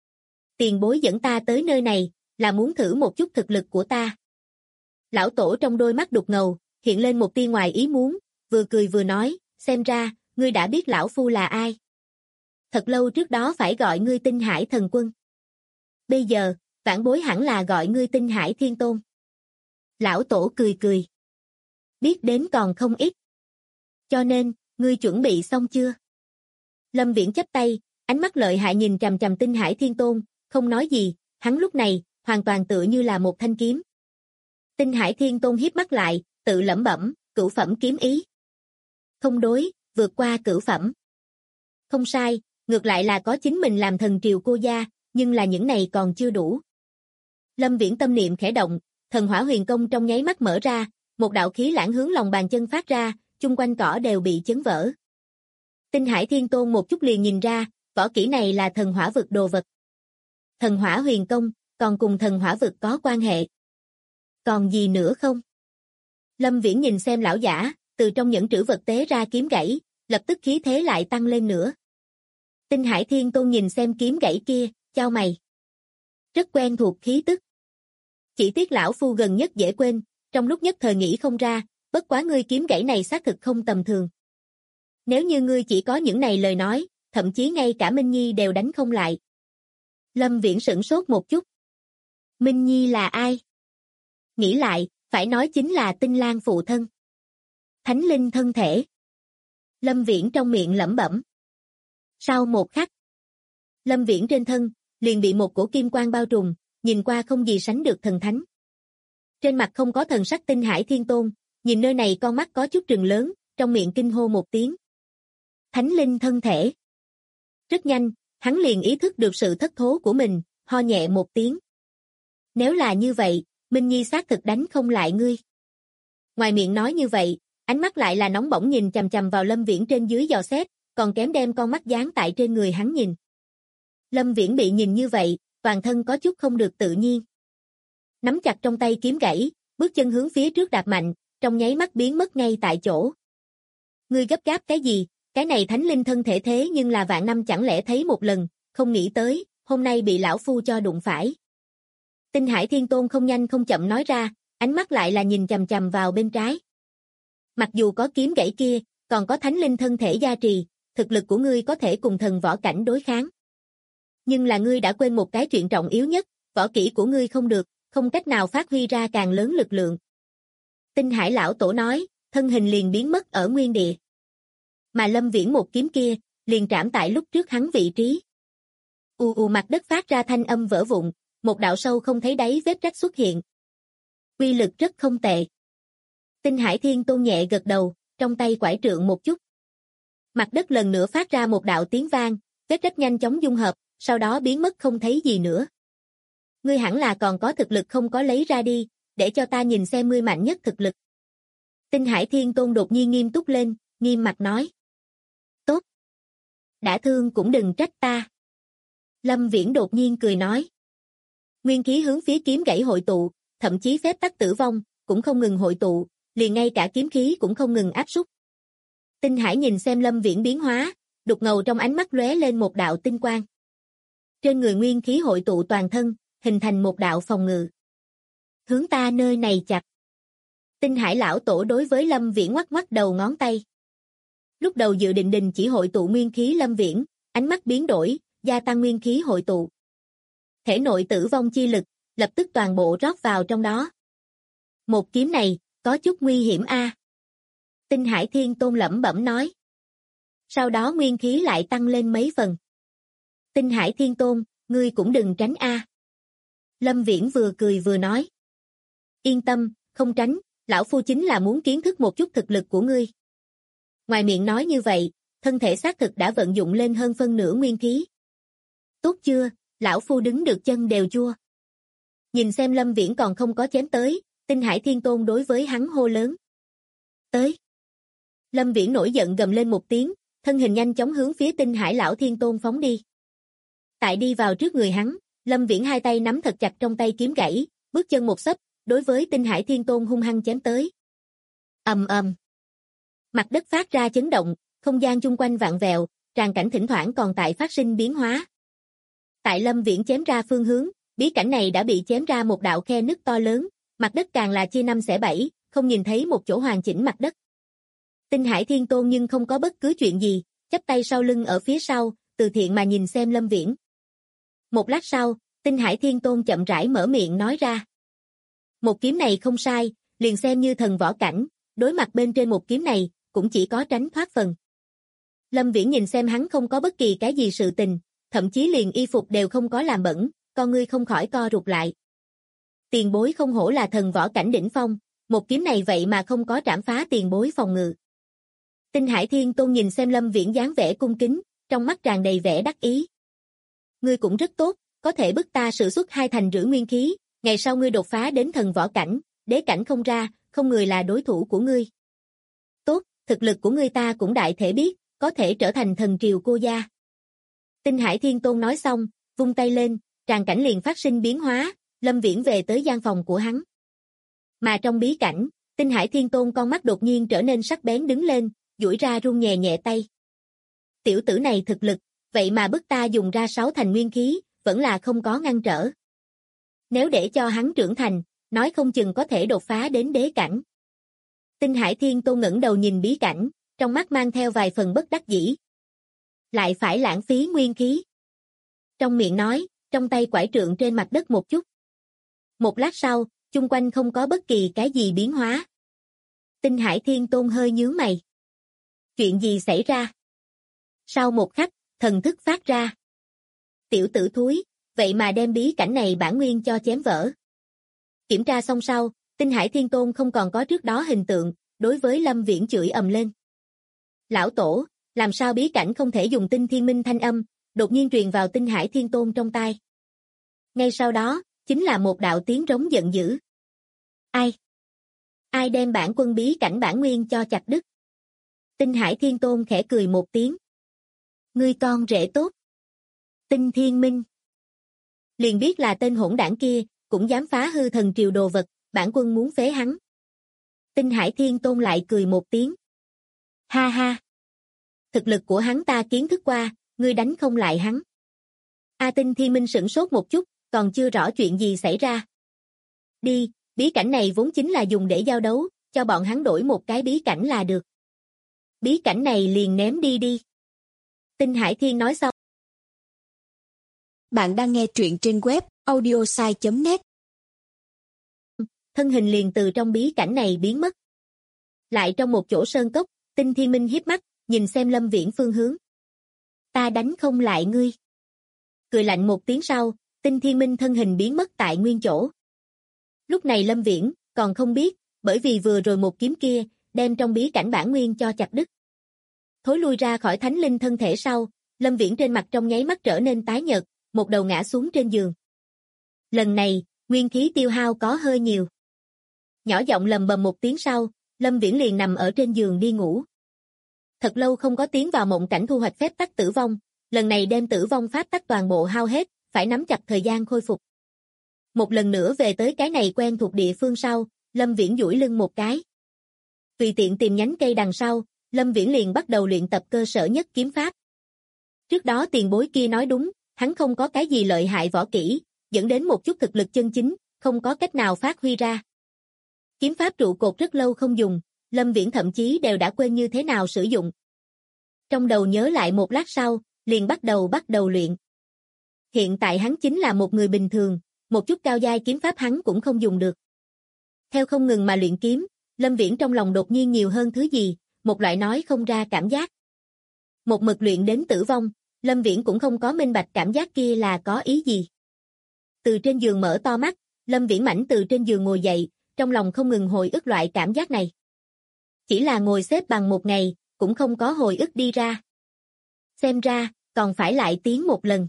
tiền bối dẫn ta tới nơi này, là muốn thử một chút thực lực của ta. Lão tổ trong đôi mắt đục ngầu, hiện lên một tia ngoài ý muốn, vừa cười vừa nói, xem ra, ngươi đã biết lão phu là ai. Thật lâu trước đó phải gọi ngươi Tinh Hải Thần Quân. Bây giờ, vãn bối hẳn là gọi ngươi Tinh Hải Thiên Tôn. Lão tổ cười cười. Biết đến còn không ít. Cho nên, ngươi chuẩn bị xong chưa? Lâm Viễn chắp tay, ánh mắt lợi hại nhìn chằm chằm Tinh Hải Thiên Tôn, không nói gì, hắn lúc này, hoàn toàn tựa như là một thanh kiếm. Tinh Hải Thiên Tôn hiếp mắt lại, tự lẩm bẩm, cửu phẩm kiếm ý. Không đối, vượt qua cửu phẩm. Không sai, ngược lại là có chính mình làm thần triều cô gia, nhưng là những này còn chưa đủ. Lâm Viễn tâm niệm khẽ động, thần hỏa huyền công trong nháy mắt mở ra, một đạo khí lãng hướng lòng bàn chân phát ra, chung quanh cỏ đều bị chấn vỡ. Tinh Hải Thiên Tôn một chút liền nhìn ra, võ kỹ này là thần hỏa vực đồ vật. Thần hỏa huyền công, còn cùng thần hỏa vực có quan hệ. Còn gì nữa không? Lâm Viễn nhìn xem lão giả, từ trong những trữ vật tế ra kiếm gãy, lập tức khí thế lại tăng lên nữa. Tinh Hải Thiên Tôn nhìn xem kiếm gãy kia, chau mày. Rất quen thuộc khí tức. Chỉ tiếc lão phu gần nhất dễ quên, trong lúc nhất thời nghĩ không ra, bất quá ngươi kiếm gãy này xác thực không tầm thường. Nếu như ngươi chỉ có những này lời nói, thậm chí ngay cả Minh Nhi đều đánh không lại. Lâm Viễn sửng sốt một chút. Minh Nhi là ai? Nghĩ lại, phải nói chính là Tinh Lang phụ thân. Thánh linh thân thể. Lâm Viễn trong miệng lẩm bẩm. Sau một khắc, Lâm Viễn trên thân, liền bị một cổ kim quang bao trùm, nhìn qua không gì sánh được thần thánh. Trên mặt không có thần sắc Tinh Hải Thiên Tôn, nhìn nơi này con mắt có chút trừng lớn, trong miệng kinh hô một tiếng. Thánh linh thân thể. Rất nhanh, hắn liền ý thức được sự thất thố của mình, ho nhẹ một tiếng. Nếu là như vậy, Minh Nhi xác thực đánh không lại ngươi. Ngoài miệng nói như vậy, ánh mắt lại là nóng bỏng nhìn chằm chằm vào Lâm Viễn trên dưới dò xét, còn kém đem con mắt dán tại trên người hắn nhìn. Lâm Viễn bị nhìn như vậy, toàn thân có chút không được tự nhiên. Nắm chặt trong tay kiếm gãy, bước chân hướng phía trước đạp mạnh, trong nháy mắt biến mất ngay tại chỗ. Ngươi gấp gáp cái gì? Cái này thánh linh thân thể thế nhưng là vạn năm chẳng lẽ thấy một lần, không nghĩ tới, hôm nay bị lão phu cho đụng phải. Tinh Hải Thiên Tôn không nhanh không chậm nói ra, ánh mắt lại là nhìn chằm chằm vào bên trái. Mặc dù có kiếm gãy kia, còn có thánh linh thân thể gia trì, thực lực của ngươi có thể cùng thần võ cảnh đối kháng. Nhưng là ngươi đã quên một cái chuyện trọng yếu nhất, võ kỹ của ngươi không được, không cách nào phát huy ra càng lớn lực lượng. Tinh Hải lão tổ nói, thân hình liền biến mất ở nguyên địa. Mà Lâm Viễn một kiếm kia, liền trảm tại lúc trước hắn vị trí. Mặt đất phát ra thanh âm vỡ vụn, một đạo sâu không thấy đáy vết rách xuất hiện. Uy lực rất không tệ. Tinh Hải Thiên Tôn nhẹ gật đầu, trong tay quải trượng một chút. Mặt đất lần nữa phát ra một đạo tiếng vang, vết rách nhanh chóng dung hợp, sau đó biến mất không thấy gì nữa. Ngươi hẳn là còn có thực lực không có lấy ra đi, để cho ta nhìn xem ngươi mạnh nhất thực lực. Tinh Hải Thiên Tôn đột nhiên nghiêm túc lên, nghiêm mặt nói. Tốt. Đã thương cũng đừng trách ta. Lâm Viễn đột nhiên cười nói. Nguyên khí hướng phía kiếm gãy hội tụ, thậm chí phép tắc tử vong, cũng không ngừng hội tụ, liền ngay cả kiếm khí cũng không ngừng áp súc. Tinh Hải nhìn xem Lâm Viễn biến hóa, đục ngầu trong ánh mắt lóe lên một đạo tinh quang. Trên người nguyên khí hội tụ toàn thân, hình thành một đạo phòng ngự. Hướng ta nơi này chặt. Tinh Hải lão tổ đối với Lâm Viễn ngoắc ngoắc đầu ngón tay. Lúc đầu dự định đình chỉ hội tụ nguyên khí Lâm Viễn, ánh mắt biến đổi, gia tăng nguyên khí hội tụ. Thể nội tử vong chi lực, lập tức toàn bộ rót vào trong đó. Một kiếm này, có chút nguy hiểm a. Tinh Hải Thiên Tôn lẩm bẩm nói. Sau đó nguyên khí lại tăng lên mấy phần. Tinh Hải Thiên Tôn, ngươi cũng đừng tránh a. Lâm Viễn vừa cười vừa nói. Yên tâm, không tránh, lão phu chính là muốn kiến thức một chút thực lực của ngươi. Ngoài miệng nói như vậy, thân thể xác thực đã vận dụng lên hơn phân nửa nguyên khí. Tốt chưa, lão phu đứng được chân đều chua. Nhìn xem Lâm Viễn còn không có chém tới, Tinh Hải Thiên Tôn đối với hắn hô lớn. Tới. Lâm Viễn nổi giận gầm lên một tiếng, thân hình nhanh chóng hướng phía Tinh Hải lão Thiên Tôn phóng đi. Tại đi vào trước người hắn, Lâm Viễn hai tay nắm thật chặt trong tay kiếm gãy, bước chân một xấp, đối với Tinh Hải Thiên Tôn hung hăng chém tới. Ầm ầm. Mặt đất phát ra chấn động, không gian chung quanh vạn vẹo, tràn cảnh thỉnh thoảng còn tại phát sinh biến hóa. Tại Lâm Viễn chém ra phương hướng, bí cảnh này đã bị chém ra một đạo khe nứt to lớn, mặt đất càng là chia năm xẻ bảy, không nhìn thấy một chỗ hoàn chỉnh mặt đất. Tinh Hải Thiên Tôn nhưng không có bất cứ chuyện gì, chắp tay sau lưng ở phía sau, từ thiện mà nhìn xem Lâm Viễn. Một lát sau, Tinh Hải Thiên Tôn chậm rãi mở miệng nói ra. Một kiếm này không sai, liền xem như thần võ cảnh, đối mặt bên trên một kiếm này, cũng chỉ có tránh thoát phần. Lâm Viễn nhìn xem hắn không có bất kỳ cái gì sự tình, thậm chí liền y phục đều không có làm bẩn, con ngươi không khỏi co rụt lại. Tiền bối không hổ là thần võ cảnh đỉnh phong, một kiếm này vậy mà không có trảm phá tiền bối phòng ngự. Tinh Hải Thiên Tôn nhìn xem Lâm Viễn dáng vẻ cung kính, trong mắt tràn đầy vẻ đắc ý. Ngươi cũng rất tốt, có thể bức ta sử xuất 2 thành rưỡi nguyên khí, ngày sau ngươi đột phá đến thần võ cảnh, đế cảnh không ra, không người là đối thủ của ngươi. Tốt, thực lực của ngươi ta cũng đại thể biết, có thể trở thành thần triều cô gia. Tinh Hải Thiên Tôn nói xong, vung tay lên, tràng cảnh liền phát sinh biến hóa, Lâm Viễn về tới gian phòng của hắn. Mà trong bí cảnh, Tinh Hải Thiên Tôn con mắt đột nhiên trở nên sắc bén đứng lên, duỗi ra run nhẹ nhẹ tay. Tiểu tử này thực lực, vậy mà bức ta dùng ra 6 thành nguyên khí, vẫn là không có ngăn trở. Nếu để cho hắn trưởng thành, nói không chừng có thể đột phá đến đế cảnh. Tinh Hải Thiên Tôn ngẩng đầu nhìn bí cảnh, trong mắt mang theo vài phần bất đắc dĩ. Lại phải lãng phí nguyên khí. Trong miệng nói, trong tay quải trượng trên mặt đất một chút. Một lát sau, chung quanh không có bất kỳ cái gì biến hóa. Tinh Hải Thiên Tôn hơi nhướng mày. Chuyện gì xảy ra? Sau một khắc, thần thức phát ra. Tiểu tử thúi, vậy mà đem bí cảnh này bản nguyên cho chém vỡ. Kiểm tra xong sau, Tinh Hải Thiên Tôn không còn có trước đó hình tượng, đối với Lâm Viễn chửi ầm lên. Lão tổ, làm sao bí cảnh không thể dùng tinh thiên minh thanh âm, đột nhiên truyền vào Tinh Hải Thiên Tôn trong tai. Ngay sau đó, chính là một đạo tiếng rống giận dữ. Ai? Ai đem bản quân bí cảnh bản nguyên cho chặt đứt? Tinh Hải Thiên Tôn khẽ cười một tiếng. Ngươi con rể tốt. Tinh Thiên Minh. Liền biết là tên hỗn đảng kia, cũng dám phá hư thần triều đồ vật, bản quân muốn phế hắn. Tinh Hải Thiên Tôn lại cười một tiếng. Ha ha. Thực lực của hắn ta kiến thức qua, ngươi đánh không lại hắn. Tinh Thiên Minh sửng sốt một chút, còn chưa rõ chuyện gì xảy ra. Đi, bí cảnh này vốn chính là dùng để giao đấu, cho bọn hắn đổi một cái bí cảnh là được. Bí cảnh này liền ném đi đi. Tinh Hải Thiên nói xong. Bạn đang nghe truyện trên web audiosai.net. Thân hình liền từ trong bí cảnh này biến mất. Lại trong một chỗ sơn cốc, Tinh Thiên Minh híp mắt, nhìn xem Lâm Viễn phương hướng. Ta đánh không lại ngươi. Cười lạnh một tiếng sau, Tinh Thiên Minh thân hình biến mất tại nguyên chỗ. Lúc này Lâm Viễn còn không biết, bởi vì vừa rồi một kiếm kia, đem trong bí cảnh bản nguyên cho chặt đứt. Thối lui ra khỏi thánh linh thân thể sau, Lâm Viễn trên mặt trong nháy mắt trở nên tái nhợt, một đầu ngã xuống trên giường. Lần này, nguyên khí tiêu hao có hơi nhiều. Nhỏ giọng lầm bầm một tiếng sau, Lâm Viễn liền nằm ở trên giường đi ngủ. Thật lâu không có tiến vào mộng cảnh thu hoạch phép tắc tử vong, lần này đem tử vong pháp tắc toàn bộ hao hết, phải nắm chặt thời gian khôi phục. Một lần nữa về tới cái này quen thuộc địa phương sau, Lâm Viễn duỗi lưng một cái. Tùy tiện tìm nhánh cây đằng sau, Lâm Viễn liền bắt đầu luyện tập cơ sở nhất kiếm pháp. Trước đó tiền bối kia nói đúng, hắn không có cái gì lợi hại võ kỹ, dẫn đến một chút thực lực chân chính, không có cách nào phát huy ra. Kiếm pháp trụ cột rất lâu không dùng, Lâm Viễn thậm chí đều đã quên như thế nào sử dụng. Trong đầu nhớ lại một lát sau, liền bắt đầu luyện. Hiện tại hắn chính là một người bình thường, một chút cao giai kiếm pháp hắn cũng không dùng được. Theo không ngừng mà luyện kiếm, Lâm Viễn trong lòng đột nhiên nhiều hơn thứ gì, một loại nói không ra cảm giác. Một mực luyện đến tử vong, Lâm Viễn cũng không có minh bạch cảm giác kia là có ý gì. Từ trên giường mở to mắt, Lâm Viễn mảnh từ trên giường ngồi dậy, trong lòng không ngừng hồi ức loại cảm giác này. Chỉ là ngồi xếp bằng một ngày, cũng không có hồi ức đi ra. Xem ra, còn phải lại tiến một lần.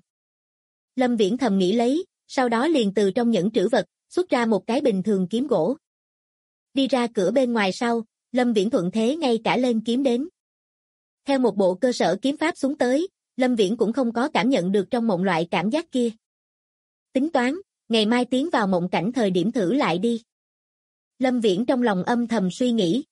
Lâm Viễn thầm nghĩ lấy, sau đó liền từ trong nhẫn trữ vật, xuất ra một cái bình thường kiếm gỗ. Đi ra cửa bên ngoài sau, Lâm Viễn thuận thế ngay cả lên kiếm đến. Theo một bộ cơ sở kiếm pháp xuống tới, Lâm Viễn cũng không có cảm nhận được trong mộng loại cảm giác kia. Tính toán, ngày mai tiến vào mộng cảnh thời điểm thử lại đi. Lâm Viễn trong lòng âm thầm suy nghĩ.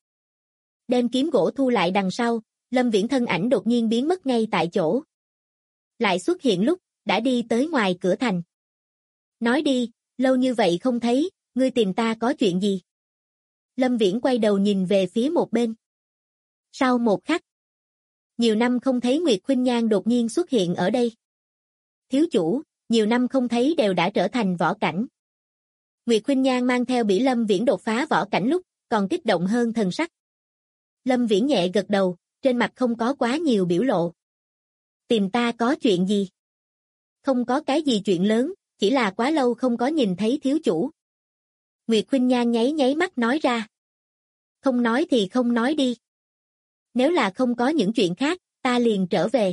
Đem kiếm gỗ thu lại đằng sau, Lâm Viễn thân ảnh đột nhiên biến mất ngay tại chỗ. Lại xuất hiện lúc, đã đi tới ngoài cửa thành. Nói đi, lâu như vậy không thấy, ngươi tìm ta có chuyện gì? Lâm Viễn quay đầu nhìn về phía một bên. Sau một khắc, nhiều năm không thấy Nguyệt Khuynh Nhan đột nhiên xuất hiện ở đây. Thiếu chủ, nhiều năm không thấy đều đã trở thành võ cảnh. Nguyệt Khuynh Nhan mang theo Bỉ Lâm Viễn đột phá võ cảnh lúc, còn kích động hơn thần sắc. Lâm Viễn nhẹ gật đầu, trên mặt không có quá nhiều biểu lộ. Tìm ta có chuyện gì? Không có cái gì chuyện lớn, chỉ là quá lâu không có nhìn thấy thiếu chủ. Nguyệt Khuynh Nhan nháy nháy mắt nói ra. Không nói thì không nói đi. Nếu là không có những chuyện khác, ta liền trở về.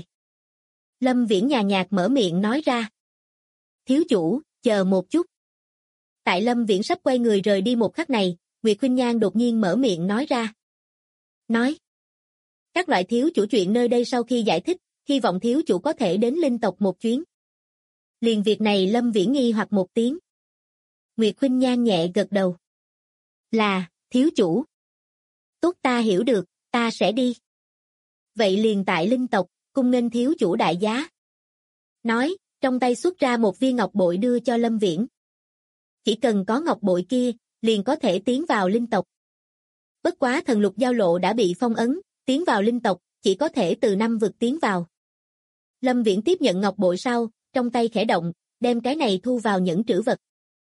Lâm Viễn nhàn nhạt mở miệng nói ra. Thiếu chủ, chờ một chút. Tại Lâm Viễn sắp quay người rời đi một khắc này, Nguyệt Khuynh Nhan đột nhiên mở miệng nói ra. Nói. Các loại thiếu chủ chuyện nơi đây sau khi giải thích, hy vọng thiếu chủ có thể đến linh tộc một chuyến. Liền việc này Lâm Viễn nghi hoặc một tiếng. Nguyệt Khuynh Nhan nhẹ gật đầu. Là, thiếu chủ. Tốt, ta hiểu được, ta sẽ đi. Vậy liền tại linh tộc, cung nghênh thiếu chủ đại giá. Nói, trong tay xuất ra một viên ngọc bội đưa cho Lâm Viễn. Chỉ cần có ngọc bội kia, liền có thể tiến vào linh tộc. Bất quá thần lục giao lộ đã bị phong ấn, tiến vào linh tộc, chỉ có thể từ 5 vực tiến vào. Lâm Viễn tiếp nhận ngọc bội sau, trong tay khẽ động, đem cái này thu vào nhẫn trữ vật.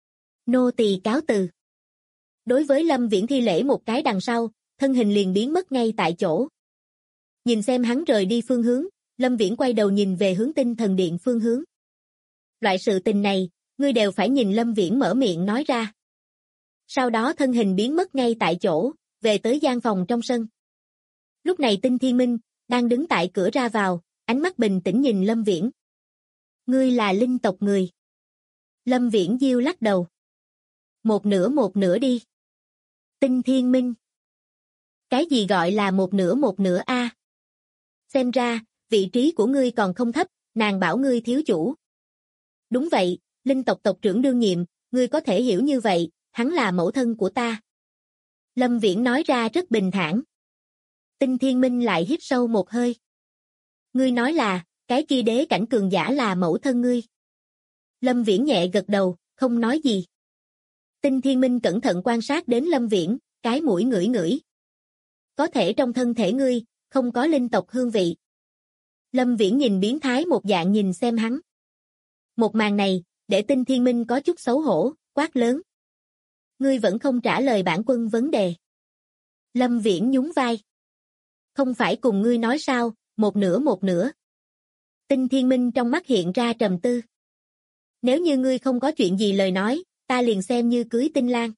Nô tỳ cáo từ. Đối với Lâm Viễn thi lễ một cái đằng sau, thân hình liền biến mất ngay tại chỗ. Nhìn xem hắn rời đi phương hướng, Lâm Viễn quay đầu nhìn về hướng Tinh Thần Điện phương hướng. Loại sự tình này, ngươi đều phải nhìn. Lâm Viễn mở miệng nói ra. Sau đó thân hình biến mất ngay tại chỗ, về tới gian phòng trong sân. Lúc này Tinh Thiên Minh đang đứng tại cửa ra vào, ánh mắt bình tĩnh nhìn Lâm Viễn. Ngươi là linh tộc người. Lâm Viễn giêu lắc đầu. Một nửa đi. Tinh Thiên Minh. Cái gì gọi là một nửa a? Xem ra, vị trí của ngươi còn không thấp, nàng bảo ngươi thiếu chủ. Đúng vậy, linh tộc tộc trưởng đương nhiệm, ngươi có thể hiểu như vậy, hắn là mẫu thân của ta. Lâm Viễn nói ra rất bình thản. Tinh Thiên Minh lại hít sâu một hơi. Ngươi nói là, cái kia đế cảnh cường giả là mẫu thân ngươi. Lâm Viễn nhẹ gật đầu, không nói gì. Tinh Thiên Minh cẩn thận quan sát đến Lâm Viễn, cái mũi ngửi ngửi. Có thể trong thân thể ngươi, không có linh tộc hương vị. Lâm Viễn nhìn biến thái một dạng nhìn xem hắn. Một màn này, để Tinh Thiên Minh có chút xấu hổ, quát lớn. Ngươi vẫn không trả lời bản quân vấn đề. Lâm Viễn nhún vai. Không phải cùng ngươi nói sao, một nửa. Tinh Thiên Minh trong mắt hiện ra trầm tư. Nếu như ngươi không có chuyện gì lời nói, ta liền xem như cưới Tinh Lan.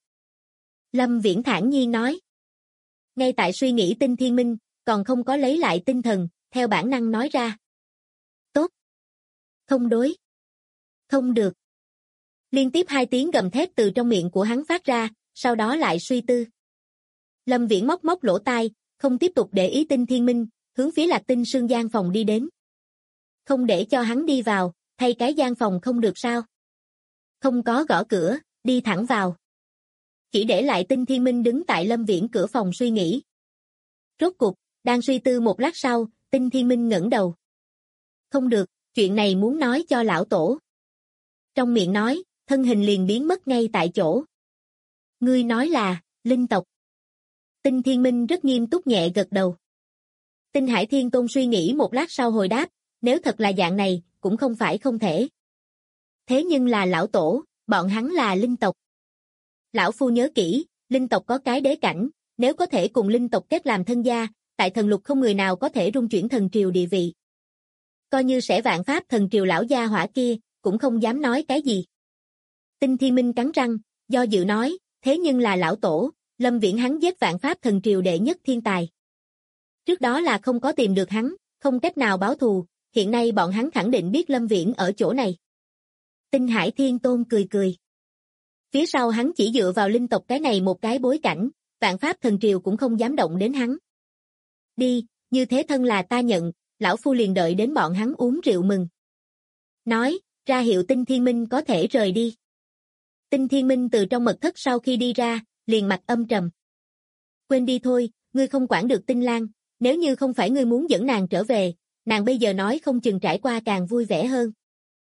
Lâm Viễn thản nhiên nói. Ngay tại suy nghĩ Tinh Thiên Minh, còn không có lấy lại tinh thần, theo bản năng nói ra. Tốt. Không đối. Không được. Liên tiếp 2 tiếng gầm thét từ trong miệng của hắn phát ra, sau đó lại suy tư. Lâm Viễn móc móc lỗ tai, không tiếp tục để ý Tinh Thiên Minh, hướng phía Lạc Tinh Sương gian phòng đi đến. Không để cho hắn đi vào, thay cái gian phòng không được sao? Không có gõ cửa, đi thẳng vào. Chỉ để lại Tinh Thiên Minh đứng tại Lâm Viễn cửa phòng suy nghĩ. Rốt cục, đang suy tư một lát sau, Tinh Thiên Minh ngẩng đầu. Không được, chuyện này muốn nói cho lão tổ. Trong miệng nói, thân hình liền biến mất ngay tại chỗ. Ngươi nói là, linh tộc. Tinh Thiên Minh rất nghiêm túc nhẹ gật đầu. Tinh Hải Thiên Tôn suy nghĩ một lát sau hồi đáp, nếu thật là dạng này, cũng không phải không thể. Thế nhưng là lão tổ, bọn hắn là linh tộc. Lão phu nhớ kỹ, linh tộc có cái đế cảnh, nếu có thể cùng linh tộc kết làm thân gia, tại thần lục không người nào có thể rung chuyển thần triều địa vị. Coi như sẽ vạn pháp thần triều lão gia hỏa kia, cũng không dám nói cái gì. Tinh Thiên Minh cắn răng, do dự nói, thế nhưng là lão tổ, Lâm Viễn hắn giết vạn pháp thần triều đệ nhất thiên tài. Trước đó là không có tìm được hắn, không cách nào báo thù, hiện nay bọn hắn khẳng định biết Lâm Viễn ở chỗ này. Tinh Hải Thiên Tôn cười cười. Phía sau hắn chỉ dựa vào linh tộc cái này một cái bối cảnh, vạn pháp thần triều cũng không dám động đến hắn. Đi, như thế thân là ta nhận, lão phu liền đợi đến bọn hắn uống rượu mừng. Nói, ra hiệu Tinh Thiên Minh có thể rời đi. Tinh Thiên Minh từ trong mật thất sau khi đi ra, liền mặt âm trầm. Quên đi thôi, ngươi không quản được Tinh Lan, nếu như không phải ngươi muốn dẫn nàng trở về, nàng bây giờ nói không chừng trải qua càng vui vẻ hơn.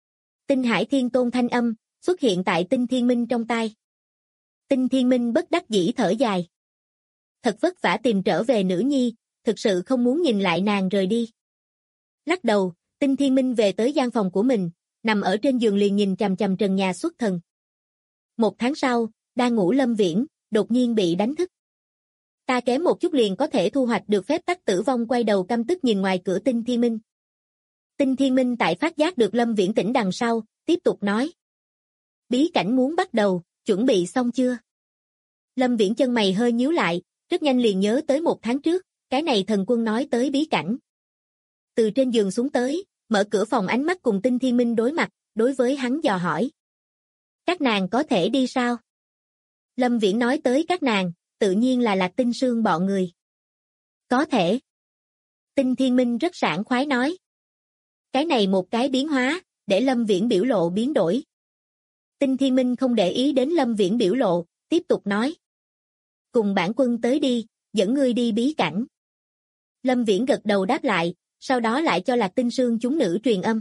Tinh Hải Thiên Tôn thanh âm, xuất hiện tại Tinh Thiên Minh trong tai. Tinh Thiên Minh bất đắc dĩ thở dài. Thật vất vả tìm trở về nữ nhi, thực sự không muốn nhìn lại nàng rời đi. Lắc đầu, Tinh Thiên Minh về tới gian phòng của mình, nằm ở trên giường liền nhìn chằm chằm trần nhà xuất thần. 1 tháng sau, đang ngủ Lâm Viễn, đột nhiên bị đánh thức. Ta kém một chút liền có thể thu hoạch được phép tắc tử vong, quay đầu căm tức nhìn ngoài cửa Tinh Thiên Minh. Tinh Thiên Minh tại phát giác được Lâm Viễn tỉnh đằng sau, tiếp tục nói. Bí cảnh muốn bắt đầu, chuẩn bị xong chưa? Lâm Viễn chân mày hơi nhíu lại, rất nhanh liền nhớ tới 1 tháng trước, cái này thần quân nói tới bí cảnh. Từ trên giường xuống tới, mở cửa phòng, ánh mắt cùng Tinh Thiên Minh đối mặt, đối với hắn dò hỏi. Các nàng có thể đi sao? Lâm Viễn nói tới các nàng, tự nhiên là Lạc Tinh Sương bọn người. Có thể. Tinh Thiên Minh rất sảng khoái nói. Cái này một cái biến hóa, để Lâm Viễn biểu lộ biến đổi. Tinh Thiên Minh không để ý đến Lâm Viễn biểu lộ, tiếp tục nói. Cùng bản quân tới đi, dẫn ngươi đi bí cảnh. Lâm Viễn gật đầu đáp lại, sau đó lại cho Lạc Tinh Sương chúng nữ truyền âm.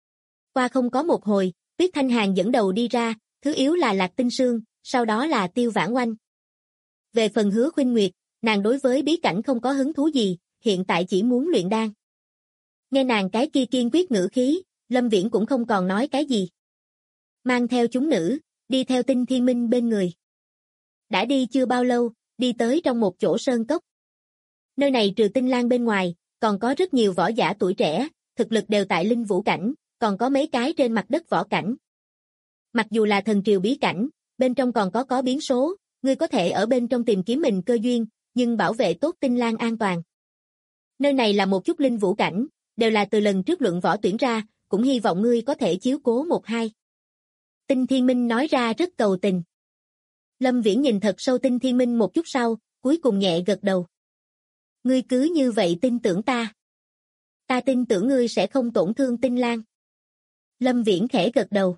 Qua không có một hồi, Tuyết Thanh Hàn dẫn đầu đi ra, thứ yếu là Lạc Tinh Sương, sau đó là Tiêu Vãn Oanh. Về phần Hứa Khuynh Nguyệt, nàng đối với bí cảnh không có hứng thú gì, hiện tại chỉ muốn luyện đan. Nghe nàng cái kia kiên quyết ngữ khí, Lâm Viễn cũng không còn nói cái gì. Mang theo chúng nữ, đi theo Tinh Thiên Minh bên người. Đã đi chưa bao lâu, đi tới trong một chỗ sơn cốc. Nơi này trừ Tinh Lan bên ngoài, còn có rất nhiều võ giả tuổi trẻ, thực lực đều tại linh vũ cảnh, còn có mấy cái trên mặt đất võ cảnh. Mặc dù là thần triều bí cảnh, bên trong còn có biến số, ngươi có thể ở bên trong tìm kiếm mình cơ duyên, nhưng bảo vệ tốt Tinh Lan an toàn. Nơi này là một chút linh vũ cảnh, đều là từ lần trước luận võ tuyển ra, cũng hy vọng ngươi có thể chiếu cố 1-2. Tinh Thiên Minh nói ra rất cầu tình. Lâm Viễn nhìn thật sâu Tinh Thiên Minh một chút sau, cuối cùng nhẹ gật đầu. Ngươi cứ như vậy tin tưởng ta. Ta tin tưởng ngươi sẽ không tổn thương Tinh Lan. Lâm Viễn khẽ gật đầu.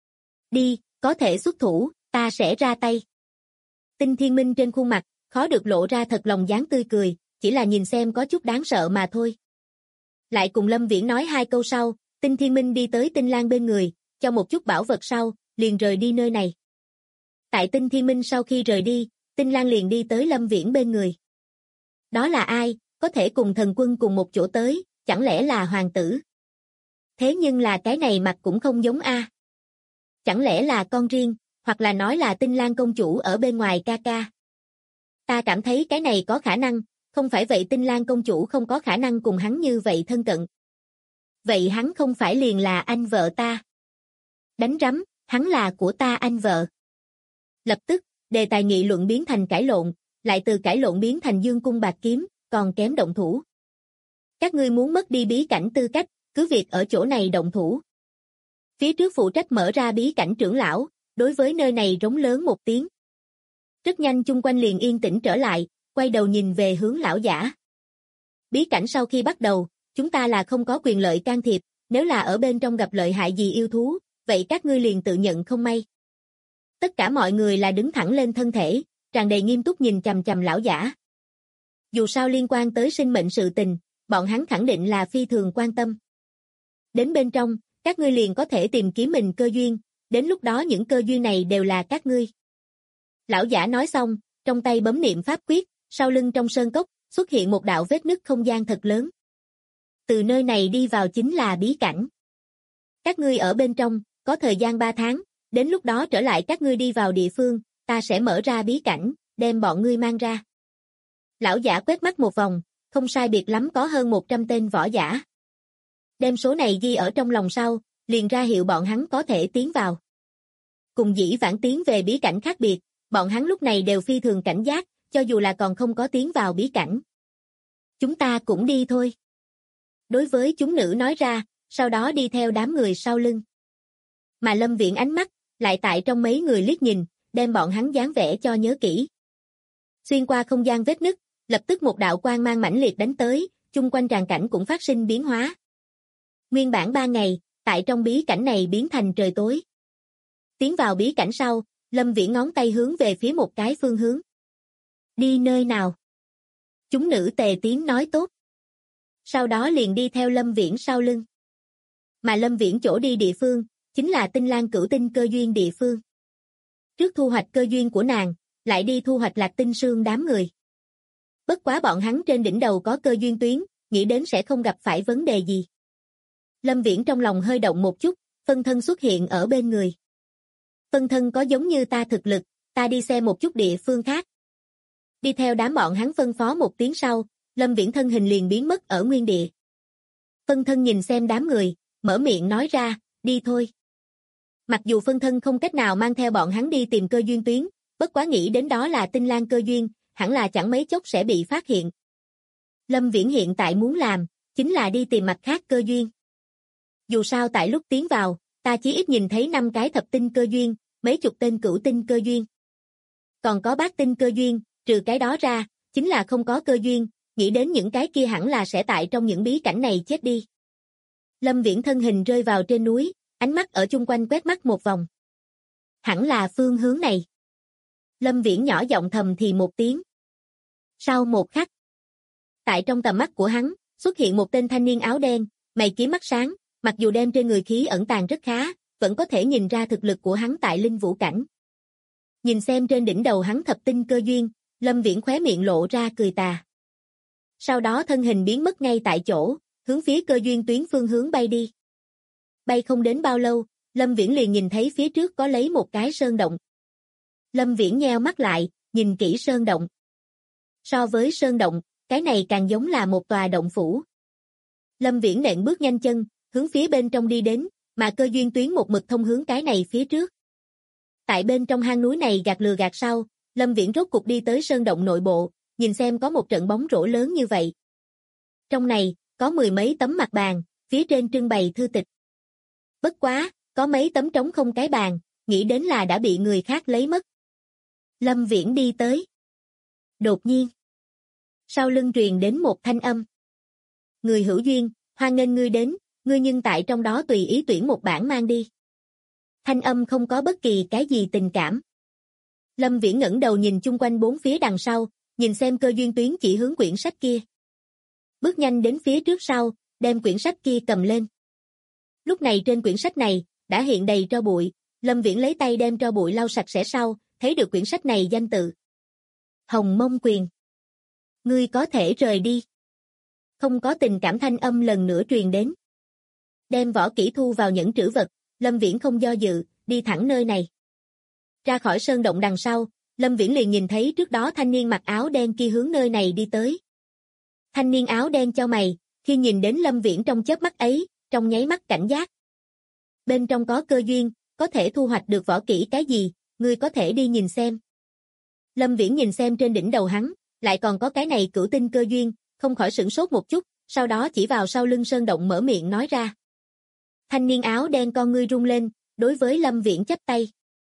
Đi, có thể xuất thủ, ta sẽ ra tay. Tinh Thiên Minh trên khuôn mặt, khó được lộ ra thật lòng dáng tươi cười, chỉ là nhìn xem có chút đáng sợ mà thôi. Lại cùng Lâm Viễn nói 2 câu sau, Tinh Thiên Minh đi tới Tinh Lan bên người, cho một chút bảo vật sau, liền rời đi nơi này. Tại Tinh Thiên Minh sau khi rời đi, Tinh Lan liền đi tới Lâm Viễn bên người. Đó là ai, có thể cùng thần quân cùng một chỗ tới, chẳng lẽ là hoàng tử? Thế nhưng là cái này mặt cũng không giống a. Chẳng lẽ là con riêng, hoặc là nói là Tinh Lan công chủ ở bên ngoài ca ca? Ta cảm thấy cái này có khả năng, không phải vậy Tinh Lan công chủ không có khả năng cùng hắn như vậy thân cận. Vậy hắn không phải liền là anh vợ ta? Đánh rắm, hắn là của ta anh vợ. Lập tức, đề tài nghị luận biến thành cãi lộn, lại từ cãi lộn biến thành dương cung bạc kiếm, còn kém động thủ. Các ngươi muốn mất đi bí cảnh tư cách, cứ việc ở chỗ này động thủ. Phía trước phụ trách mở ra bí cảnh trưởng lão, đối với nơi này rống lớn một tiếng. Rất nhanh chung quanh liền yên tĩnh trở lại, quay đầu nhìn về hướng lão giả. Bí cảnh sau khi bắt đầu, chúng ta là không có quyền lợi can thiệp, nếu là ở bên trong gặp lợi hại gì yêu thú, vậy các ngươi liền tự nhận không may. Tất cả mọi người là đứng thẳng lên thân thể, tràn đầy nghiêm túc nhìn chằm chằm lão giả. Dù sao liên quan tới sinh mệnh sự tình, bọn hắn khẳng định là phi thường quan tâm. Đến bên trong, các ngươi liền có thể tìm kiếm mình cơ duyên, đến lúc đó những cơ duyên này đều là các ngươi. Lão giả nói xong, trong tay bấm niệm pháp quyết, sau lưng trong sơn cốc, xuất hiện một đạo vết nứt không gian thật lớn. Từ nơi này đi vào chính là bí cảnh. Các ngươi ở bên trong, có thời gian 3 tháng, đến lúc đó trở lại các ngươi đi vào địa phương, ta sẽ mở ra bí cảnh, đem bọn ngươi mang ra. Lão giả quét mắt một vòng, không sai biệt lắm có hơn 100 tên võ giả. Đem số này ghi ở trong lòng sau, liền ra hiệu bọn hắn có thể tiến vào. Cùng dĩ vãng tiến về bí cảnh khác biệt, bọn hắn lúc này đều phi thường cảnh giác, cho dù là còn không có tiến vào bí cảnh. Chúng ta cũng đi thôi. Đối với chúng nữ nói ra, sau đó đi theo đám người sau lưng. Mà Lâm Viễn ánh mắt, lại tại trong mấy người liếc nhìn, đem bọn hắn dáng vẻ cho nhớ kỹ. Xuyên qua không gian vết nứt, lập tức một đạo quang mang mãnh liệt đánh tới, chung quanh tràng cảnh cũng phát sinh biến hóa. Nguyên bản 3 ngày, tại trong bí cảnh này biến thành trời tối. Tiến vào bí cảnh sau, Lâm Viễn ngón tay hướng về phía một cái phương hướng. Đi nơi nào? Chúng nữ tề tiếng nói tốt. Sau đó liền đi theo Lâm Viễn sau lưng. Mà Lâm Viễn chỗ đi địa phương, chính là tinh lang cửu tinh cơ duyên địa phương. Trước thu hoạch cơ duyên của nàng, lại đi thu hoạch Lạc Tinh Sương đám người. Bất quá bọn hắn trên đỉnh đầu có cơ duyên tuyến, nghĩ đến sẽ không gặp phải vấn đề gì. Lâm Viễn trong lòng hơi động một chút, phân thân xuất hiện ở bên người. Phân thân có giống như ta thực lực, ta đi xem một chút địa phương khác. Đi theo đám bọn hắn phân phó một tiếng sau, Lâm Viễn thân hình liền biến mất ở nguyên địa. Phân thân nhìn xem đám người, mở miệng nói ra, đi thôi. Mặc dù phân thân không cách nào mang theo bọn hắn đi tìm cơ duyên tuyến, bất quá nghĩ đến đó là tinh lang cơ duyên, hẳn là chẳng mấy chốc sẽ bị phát hiện. Lâm Viễn hiện tại muốn làm, chính là đi tìm mặt khác cơ duyên. Dù sao tại lúc tiến vào, ta chỉ ít nhìn thấy 5 cái thập tinh cơ duyên, mấy chục tên cửu tinh cơ duyên. Còn có bát tinh cơ duyên, trừ cái đó ra, chính là không có cơ duyên, nghĩ đến những cái kia hẳn là sẽ tại trong những bí cảnh này chết đi. Lâm Viễn thân hình rơi vào trên núi, ánh mắt ở chung quanh quét mắt một vòng. Hẳn là phương hướng này. Lâm Viễn nhỏ giọng thầm thì một tiếng. Sau một khắc, tại trong tầm mắt của hắn, xuất hiện một tên thanh niên áo đen, mày kiếm mắt sáng, mặc dù đem trên người khí ẩn tàng rất khá, vẫn có thể nhìn ra thực lực của hắn tại linh vũ cảnh. Nhìn xem trên đỉnh đầu hắn thập tinh cơ duyên, Lâm Viễn khóe miệng lộ ra cười tà. Sau đó thân hình biến mất ngay tại chỗ, hướng phía cơ duyên tuyến phương hướng bay đi. Bay không đến bao lâu, Lâm Viễn liền nhìn thấy phía trước có lấy một cái sơn động. Lâm Viễn nheo mắt lại, nhìn kỹ sơn động. So với sơn động, cái này càng giống là một tòa động phủ. Lâm Viễn nện bước nhanh chân, hướng phía bên trong đi đến, mà cơ duyên tuyến một mực thông hướng cái này phía trước. Tại bên trong hang núi này gạt lừa gạt sau, Lâm Viễn rốt cục đi tới sơn động nội bộ, nhìn xem có một trận bóng rổ lớn như vậy. Trong này, có 10 mấy tấm mặt bàn, phía trên trưng bày thư tịch. Bất quá, có mấy tấm trống không cái bàn, nghĩ đến là đã bị người khác lấy mất. Lâm Viễn đi tới. Đột nhiên, sau lưng truyền đến một thanh âm. Người hữu duyên, hoan nghênh ngươi đến, ngươi nhưng tại trong đó tùy ý tuyển một bản mang đi. Thanh âm không có bất kỳ cái gì tình cảm. Lâm Viễn ngẩng đầu nhìn chung quanh bốn phía đằng sau, nhìn xem cơ duyên tuyến chỉ hướng quyển sách kia. Bước nhanh đến phía trước sau, đem quyển sách kia cầm lên. Lúc này trên quyển sách này, đã hiện đầy tro bụi, Lâm Viễn lấy tay đem tro bụi lau sạch sẽ sau, thấy được quyển sách này danh tự. Hồng Mông Quyền. Ngươi có thể rời đi. Không có tình cảm thanh âm lần nữa truyền đến. Đem võ kỹ thu vào nhẫn trữ vật, Lâm Viễn không do dự, đi thẳng nơi này. Ra khỏi sơn động đằng sau, Lâm Viễn liền nhìn thấy trước đó thanh niên mặc áo đen kia hướng nơi này đi tới. Thanh niên áo đen chau mày, khi nhìn đến Lâm Viễn trong chớp mắt ấy, trong nháy mắt cảnh giác. Bên trong có cơ duyên, có thể thu hoạch được võ kỹ cái gì, ngươi có thể đi nhìn xem. Lâm Viễn nhìn xem trên đỉnh đầu hắn, lại còn có cái này cửu tinh cơ duyên, không khỏi sửng sốt một chút, sau đó chỉ vào sau lưng sơn động mở miệng nói ra. Thanh niên áo đen con ngươi rung lên, đối với Lâm Viễn chắp tay.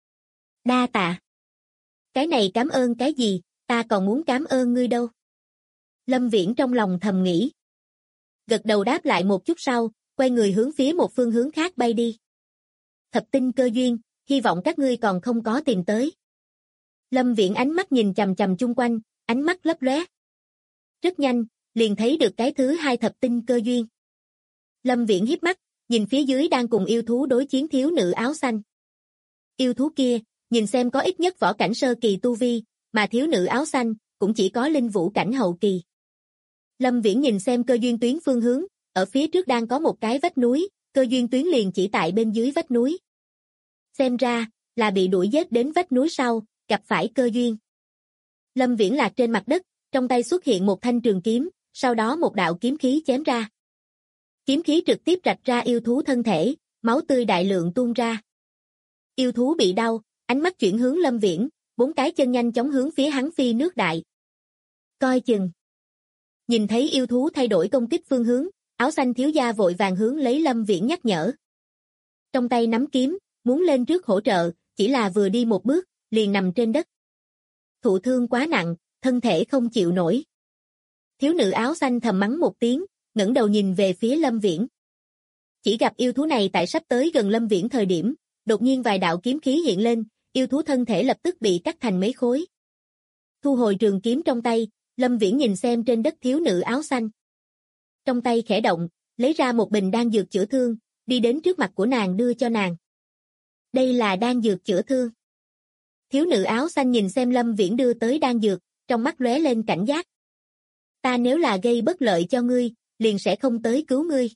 Đa tạ. Cái này cảm ơn cái gì, ta còn muốn cảm ơn ngươi đâu. Lâm Viễn trong lòng thầm nghĩ. Gật đầu đáp lại một chút sau, quay người hướng phía một phương hướng khác bay đi. Thập tinh cơ duyên, hy vọng các ngươi còn không có tìm tới. Lâm Viễn ánh mắt nhìn chằm chằm chung quanh, ánh mắt lấp lóe. Rất nhanh, liền thấy được cái thứ 2 thập tinh cơ duyên. Lâm Viễn híp mắt, nhìn phía dưới đang cùng yêu thú đối chiến thiếu nữ áo xanh. Yêu thú kia, nhìn xem có ít nhất võ cảnh sơ kỳ tu vi, mà thiếu nữ áo xanh, cũng chỉ có linh vũ cảnh hậu kỳ. Lâm Viễn nhìn xem cơ duyên tuyến phương hướng, ở phía trước đang có một cái vách núi, cơ duyên tuyến liền chỉ tại bên dưới vách núi. Xem ra, là bị đuổi giết đến vách núi sau, gặp phải cơ duyên. Lâm Viễn lạc trên mặt đất, trong tay xuất hiện một thanh trường kiếm, sau đó một đạo kiếm khí chém ra. Kiếm khí trực tiếp rạch ra yêu thú thân thể, máu tươi đại lượng tuôn ra. Yêu thú bị đau, ánh mắt chuyển hướng Lâm Viễn, 4 cái chân nhanh chóng hướng phía hắn phi nước đại. Coi chừng. Nhìn thấy yêu thú thay đổi công kích phương hướng, áo xanh thiếu gia vội vàng hướng lấy Lâm Viễn nhắc nhở. Trong tay nắm kiếm, muốn lên trước hỗ trợ, chỉ là vừa đi một bước, liền nằm trên đất. Thụ thương quá nặng, thân thể không chịu nổi. Thiếu nữ áo xanh thầm mắng một tiếng, ngẩng đầu nhìn về phía Lâm Viễn. Chỉ gặp yêu thú này tại sắp tới gần Lâm Viễn thời điểm, đột nhiên vài đạo kiếm khí hiện lên, yêu thú thân thể lập tức bị cắt thành mấy khối. Thu hồi trường kiếm trong tay, Lâm Viễn nhìn xem trên đất thiếu nữ áo xanh. Trong tay khẽ động, lấy ra một bình đan dược chữa thương, đi đến trước mặt của nàng đưa cho nàng. Đây là đan dược chữa thương. Thiếu nữ áo xanh nhìn xem Lâm Viễn đưa tới đan dược, trong mắt lóe lên cảnh giác. Ta nếu là gây bất lợi cho ngươi, liền sẽ không tới cứu ngươi.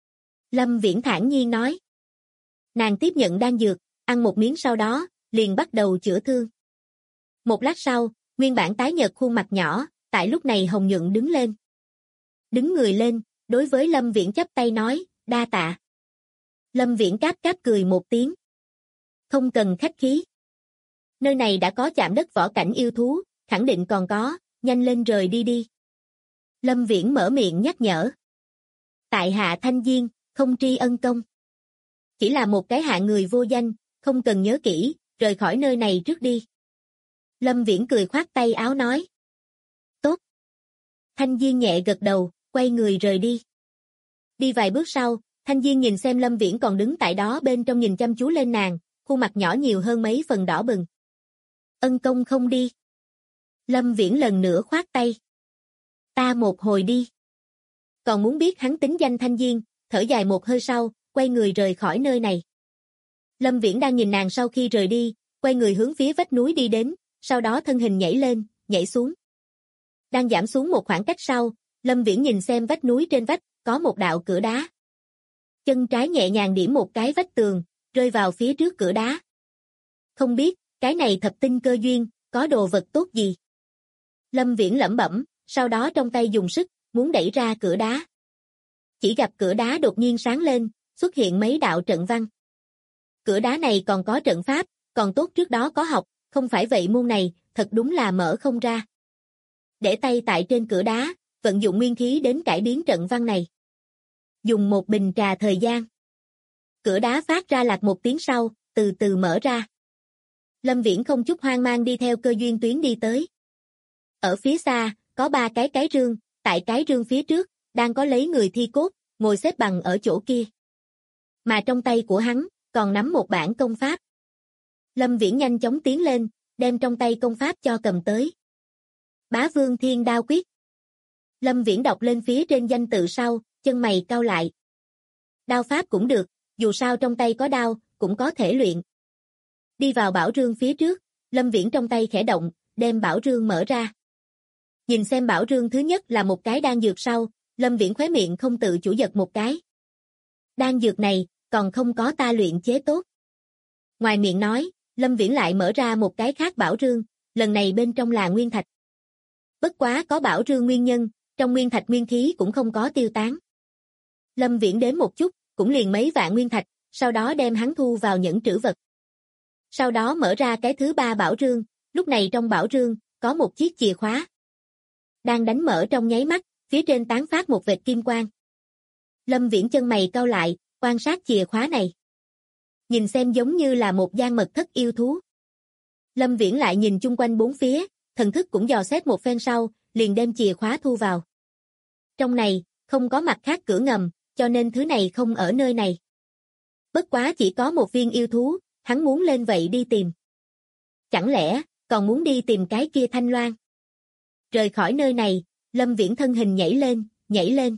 Lâm Viễn thản nhiên nói. Nàng tiếp nhận đan dược, ăn một miếng sau đó, liền bắt đầu chữa thương. Một lát sau, nguyên bản tái nhợt khuôn mặt nhỏ, tại lúc này hồng nhuận đứng lên. Đứng người lên, đối với Lâm Viễn chắp tay nói, đa tạ. Lâm Viễn cáp cáp cười một tiếng. Không cần khách khí. Nơi này đã có chạm đất võ cảnh yêu thú, khẳng định còn có, nhanh lên rời đi đi. Lâm Viễn mở miệng nhắc nhở. Tại hạ Thanh Diên, không tri ân công. Chỉ là một cái hạ người vô danh, không cần nhớ kỹ, rời khỏi nơi này trước đi. Lâm Viễn cười khoát tay áo nói. Tốt. Thanh Diên nhẹ gật đầu, quay người rời đi. Đi vài bước sau, Thanh Diên nhìn xem Lâm Viễn còn đứng tại đó bên trong nhìn chăm chú lên nàng, khuôn mặt nhỏ nhiều hơn mấy phần đỏ bừng. Ân công không đi. Lâm Viễn lần nữa khoát tay. Ta một hồi đi. Còn muốn biết hắn tính danh Thanh Diên, thở dài một hơi sau, quay người rời khỏi nơi này. Lâm Viễn đang nhìn nàng sau khi rời đi, quay người hướng phía vách núi đi đến, sau đó thân hình nhảy lên, nhảy xuống. Đang giảm xuống một khoảng cách sau, Lâm Viễn nhìn xem vách núi trên vách, có một đạo cửa đá. Chân trái nhẹ nhàng điểm một cái vách tường, rơi vào phía trước cửa đá. Không biết, cái này thập tinh cơ duyên, có đồ vật tốt gì? Lâm Viễn lẩm bẩm, sau đó trong tay dùng sức, muốn đẩy ra cửa đá. Chỉ gặp cửa đá đột nhiên sáng lên, xuất hiện mấy đạo trận văn. Cửa đá này còn có trận pháp, còn tốt trước đó có học, không phải vậy môn này, thật đúng là mở không ra. Để tay tại trên cửa đá, vận dụng nguyên khí đến cải biến trận văn này. Dùng một bình trà thời gian. Cửa đá phát ra lạc một tiếng sau, từ từ mở ra. Lâm Viễn không chút hoang mang đi theo cơ duyên tuyến đi tới. Ở phía xa, có 3 cái rương, tại cái rương phía trước, đang có lấy người thi cốt, ngồi xếp bằng ở chỗ kia. Mà trong tay của hắn, còn nắm một bản công pháp. Lâm Viễn nhanh chóng tiến lên, đem trong tay công pháp cho cầm tới. Bá Vương Thiên Đao Quyết. Lâm Viễn đọc lên phía trên danh tự sau, chân mày cau lại. Đao pháp cũng được, dù sao trong tay có đao, cũng có thể luyện. Đi vào bảo rương phía trước, Lâm Viễn trong tay khẽ động, đem bảo rương mở ra. Nhìn xem bảo rương thứ nhất là một cái đan dược sau, Lâm Viễn khóe miệng không tự chủ giật một cái. Đan dược này, còn không có ta luyện chế tốt. Ngoài miệng nói, Lâm Viễn lại mở ra một cái khác bảo rương, lần này bên trong là nguyên thạch. Bất quá có bảo rương nguyên nhân, trong nguyên thạch nguyên khí cũng không có tiêu tán. Lâm Viễn đếm một chút, cũng liền mấy vạn nguyên thạch, sau đó đem hắn thu vào nhẫn trữ vật. Sau đó mở ra cái thứ 3 bảo rương, lúc này trong bảo rương, có một chiếc chìa khóa. Đang đánh mở trong nháy mắt, phía trên tán phát một vệt kim quang. Lâm Viễn chân mày cau lại, quan sát chìa khóa này. Nhìn xem giống như là một gian mật thất yêu thú. Lâm Viễn lại nhìn chung quanh bốn phía, thần thức cũng dò xét một phen sau, liền đem chìa khóa thu vào. Trong này, không có mặt khác cửa ngầm, cho nên thứ này không ở nơi này. Bất quá chỉ có một viên yêu thú, hắn muốn lên vậy đi tìm. Chẳng lẽ, còn muốn đi tìm cái kia Thanh Loan? Rời khỏi nơi này, Lâm Viễn thân hình nhảy lên.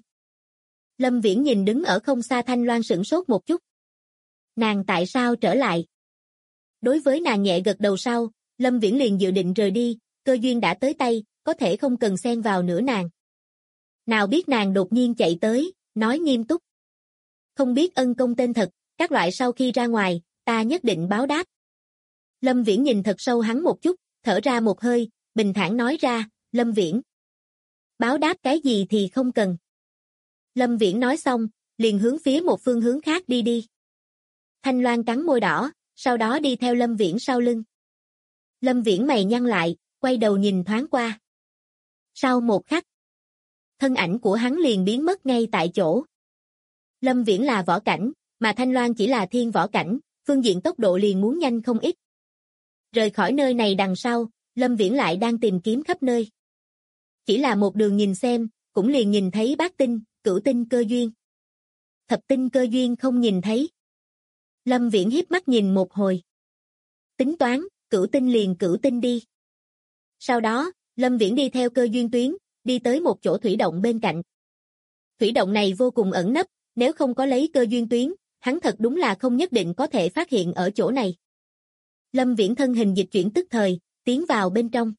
Lâm Viễn nhìn đứng ở không xa Thanh Loan sửng sốt một chút. Nàng tại sao trở lại? Đối với nàng nhẹ gật đầu sau, Lâm Viễn liền dự định rời đi, cơ duyên đã tới tay, có thể không cần xen vào nữa nàng. Nào biết nàng đột nhiên chạy tới, nói nghiêm túc. Không biết ân công tên thật, các loại sau khi ra ngoài, ta nhất định báo đáp. Lâm Viễn nhìn thật sâu hắn một chút, thở ra một hơi, bình thản nói ra, Lâm Viễn. Báo đáp cái gì thì không cần. Lâm Viễn nói xong, liền hướng phía một phương hướng khác đi. Thanh Loan cắn môi đỏ, sau đó đi theo Lâm Viễn sau lưng. Lâm Viễn mày nhăn lại, quay đầu nhìn thoáng qua. Sau một khắc, thân ảnh của hắn liền biến mất ngay tại chỗ. Lâm Viễn là võ cảnh, mà Thanh Loan chỉ là thiên võ cảnh, phương diện tốc độ liền muốn nhanh không ít. Rời khỏi nơi này đằng sau, Lâm Viễn lại đang tìm kiếm khắp nơi. Chỉ là một đường nhìn xem, cũng liền nhìn thấy bát tinh, cửu tinh cơ duyên. Thập tinh cơ duyên không nhìn thấy. Lâm Viễn hiếp mắt nhìn một hồi. Tính toán, cửu tinh liền cửu tinh đi. Sau đó, Lâm Viễn đi theo cơ duyên tuyến, đi tới một chỗ thủy động bên cạnh. Thủy động này vô cùng ẩn nấp, nếu không có lấy cơ duyên tuyến, hắn thật đúng là không nhất định có thể phát hiện ở chỗ này. Lâm Viễn thân hình dịch chuyển tức thời, tiến vào bên trong.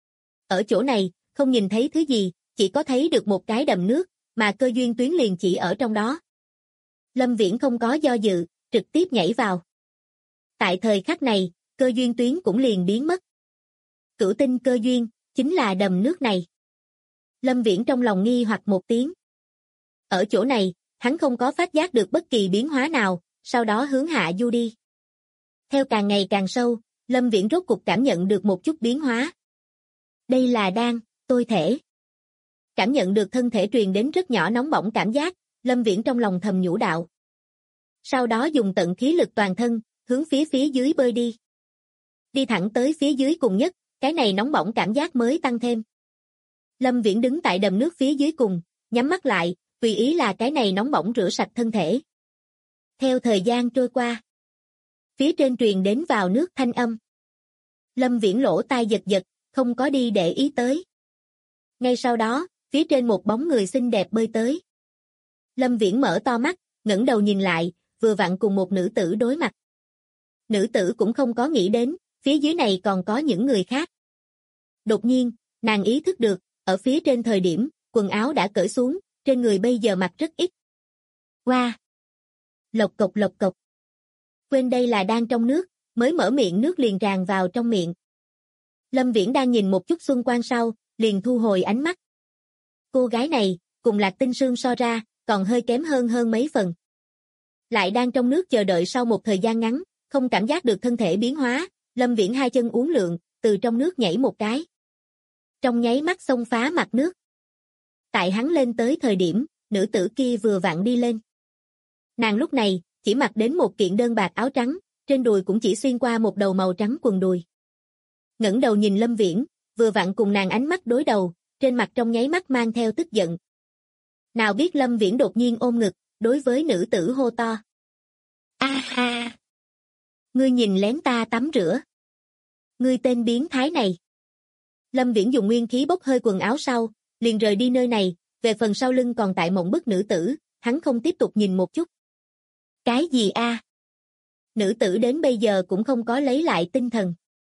Ở chỗ này, không nhìn thấy thứ gì, chỉ có thấy được một cái đầm nước, mà cơ duyên tuyến liền chỉ ở trong đó. Lâm Viễn không có do dự, trực tiếp nhảy vào. Tại thời khắc này, cơ duyên tuyến cũng liền biến mất. Cửu tinh cơ duyên, chính là đầm nước này. Lâm Viễn trong lòng nghi hoặc một tiếng. Ở chỗ này, hắn không có phát giác được bất kỳ biến hóa nào, sau đó hướng hạ du đi. Theo càng ngày càng sâu, Lâm Viễn rốt cục cảm nhận được một chút biến hóa. Đây là đan, tôi thể. Cảm nhận được thân thể truyền đến rất nhỏ nóng bỏng cảm giác, Lâm Viễn trong lòng thầm nhủ đạo. Sau đó dùng tận khí lực toàn thân, hướng phía dưới bơi đi. Đi thẳng tới phía dưới cùng nhất, cái này nóng bỏng cảm giác mới tăng thêm. Lâm Viễn đứng tại đầm nước phía dưới cùng, nhắm mắt lại, tùy ý là cái này nóng bỏng rửa sạch thân thể. Theo thời gian trôi qua, phía trên truyền đến vào nước thanh âm. Lâm Viễn lỗ tai giật giật, không có đi để ý tới. Ngay sau đó, phía trên một bóng người xinh đẹp bơi tới. Lâm Viễn mở to mắt, ngẩng đầu nhìn lại, vừa vặn cùng một nữ tử đối mặt. Nữ tử cũng không có nghĩ đến, phía dưới này còn có những người khác. Đột nhiên, nàng ý thức được, ở phía trên thời điểm, quần áo đã cởi xuống, trên người bây giờ mặc rất ít. Wow! Lộc cộc lộc cộc. Quên đây là đang trong nước, mới mở miệng nước liền tràn vào trong miệng. Lâm Viễn đang nhìn một chút xung quanh sau, liền thu hồi ánh mắt. Cô gái này, cùng Lạc Tinh Sương so ra, còn hơi kém hơn mấy phần. Lại đang trong nước chờ đợi sau một thời gian ngắn, không cảm giác được thân thể biến hóa, Lâm Viễn hai chân uốn lượn, từ trong nước nhảy một cái. Trong nháy mắt xông phá mặt nước. Tại hắn lên tới thời điểm, nữ tử kia vừa vặn đi lên. Nàng lúc này, chỉ mặc đến một kiện đơn bạc áo trắng, trên đùi cũng chỉ xuyên qua một đầu màu trắng quần đùi. Ngẩng đầu nhìn Lâm Viễn, vừa vặn cùng nàng ánh mắt đối đầu, trên mặt trong nháy mắt mang theo tức giận. Nào biết Lâm Viễn đột nhiên ôm ngực, đối với nữ tử hô to. A ha! Ngươi nhìn lén ta tắm rửa. Ngươi tên biến thái này. Lâm Viễn dùng nguyên khí bốc hơi quần áo sau, liền rời đi nơi này, về phần sau lưng còn tại mộng bức nữ tử, hắn không tiếp tục nhìn một chút. Cái gì a? Nữ tử đến bây giờ cũng không có lấy lại tinh thần.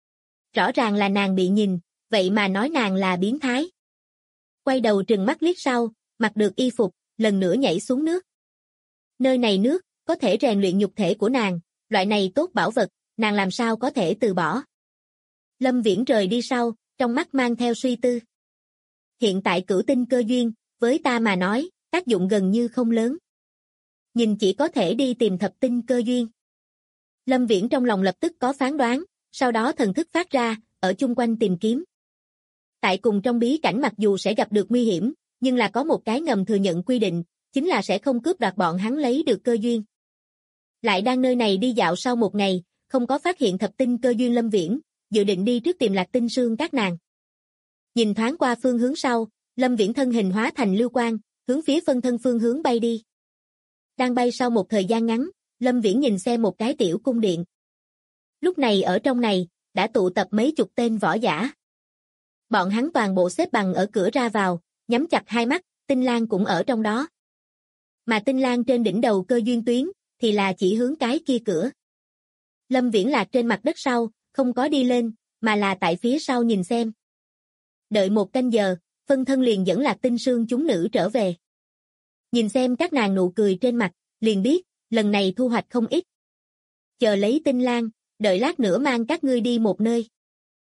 Rõ ràng là nàng bị nhìn, vậy mà nói nàng là biến thái. Quay đầu trừng mắt liếc sau, mặc được y phục, lần nữa nhảy xuống nước. Nơi này nước, có thể rèn luyện nhục thể của nàng, loại này tốt bảo vật, nàng làm sao có thể từ bỏ. Lâm Viễn rời đi sau, trong mắt mang theo suy tư. Hiện tại cửu tinh cơ duyên, với ta mà nói, tác dụng gần như không lớn. Nhìn chỉ có thể đi tìm thập tinh cơ duyên. Lâm Viễn trong lòng lập tức có phán đoán, sau đó thần thức phát ra, ở chung quanh tìm kiếm. Tại cùng trong bí cảnh mặc dù sẽ gặp được nguy hiểm, nhưng là có một cái ngầm thừa nhận quy định, chính là sẽ không cướp đoạt bọn hắn lấy được cơ duyên. Lại đang nơi này đi dạo sau một ngày, không có phát hiện thập tinh cơ duyên Lâm Viễn, dự định đi trước tìm Lạc Tinh Sương các nàng. Nhìn thoáng qua phương hướng sau, Lâm Viễn thân hình hóa thành lưu quang, hướng phía phân thân phương hướng bay đi. Đang bay sau một thời gian ngắn, Lâm Viễn nhìn xem một cái tiểu cung điện. Lúc này ở trong này, đã tụ tập mấy chục tên võ giả. Bọn hắn toàn bộ xếp bằng ở cửa ra vào, nhắm chặt hai mắt, Tinh Lang cũng ở trong đó. Mà Tinh Lang trên đỉnh đầu cơ duyên tuyến, thì là chỉ hướng cái kia cửa. Lâm Viễn lạc trên mặt đất sau, không có đi lên, mà là tại phía sau nhìn xem. Đợi một canh giờ, phân thân liền dẫn Lạc Tinh Sương chúng nữ trở về. Nhìn xem các nàng nụ cười trên mặt, liền biết, lần này thu hoạch không ít. Chờ lấy Tinh Lang, đợi lát nữa mang các ngươi đi một nơi.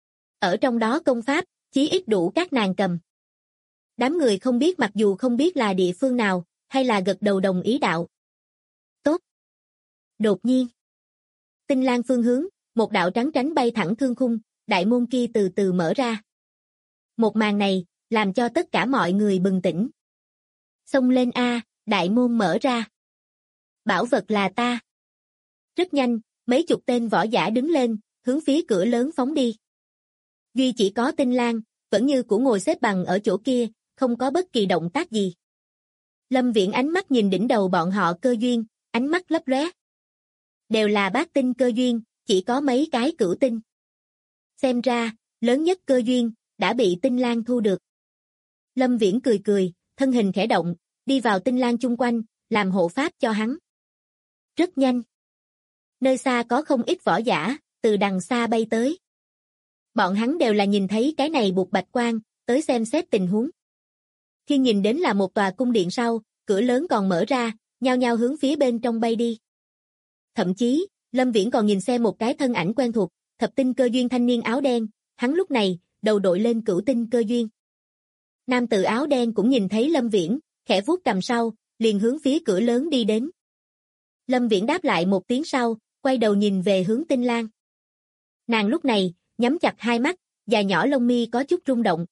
Ở trong đó công pháp, chí ít đủ các nàng cầm. Đám người không biết mặc dù không biết là địa phương nào, hay là gật đầu đồng ý đạo. Tốt. Đột nhiên, Tinh Lang phương hướng, một đạo trắng tránh bay thẳng thương khung, đại môn kia từ từ mở ra. Một màn này, làm cho tất cả mọi người bừng tỉnh. Xông lên a, đại môn mở ra. Bảo vật là ta. Rất nhanh, mấy chục tên võ giả đứng lên, hướng phía cửa lớn phóng đi. Duy chỉ có Tinh Lang, vẫn như cũ ngồi xếp bằng ở chỗ kia, không có bất kỳ động tác gì. Lâm Viễn ánh mắt nhìn đỉnh đầu bọn họ cơ duyên, ánh mắt lấp lóe. Đều là bát tinh cơ duyên, chỉ có mấy cái cửu tinh. Xem ra, lớn nhất cơ duyên, đã bị Tinh Lang thu được. Lâm Viễn cười cười, thân hình khẽ động, đi vào Tinh Lang chung quanh, làm hộ pháp cho hắn. Rất nhanh. Nơi xa có không ít võ giả, từ đằng xa bay tới. Bọn hắn đều là nhìn thấy cái này buộc bạch quang, tới xem xét tình huống. Khi nhìn đến là một tòa cung điện sau, cửa lớn còn mở ra, nhao nhao hướng phía bên trong bay đi. Thậm chí, Lâm Viễn còn nhìn xem một cái thân ảnh quen thuộc, thập tinh cơ duyên thanh niên áo đen, hắn lúc này, đầu đội lên cửu tinh cơ duyên. Nam tử áo đen cũng nhìn thấy Lâm Viễn, khẽ vuốt cằm sau, liền hướng phía cửa lớn đi đến. Lâm Viễn đáp lại một tiếng sau, quay đầu nhìn về hướng Tinh Lan. Nàng lúc này, nhắm chặt hai mắt, dài nhỏ lông mi có chút rung động.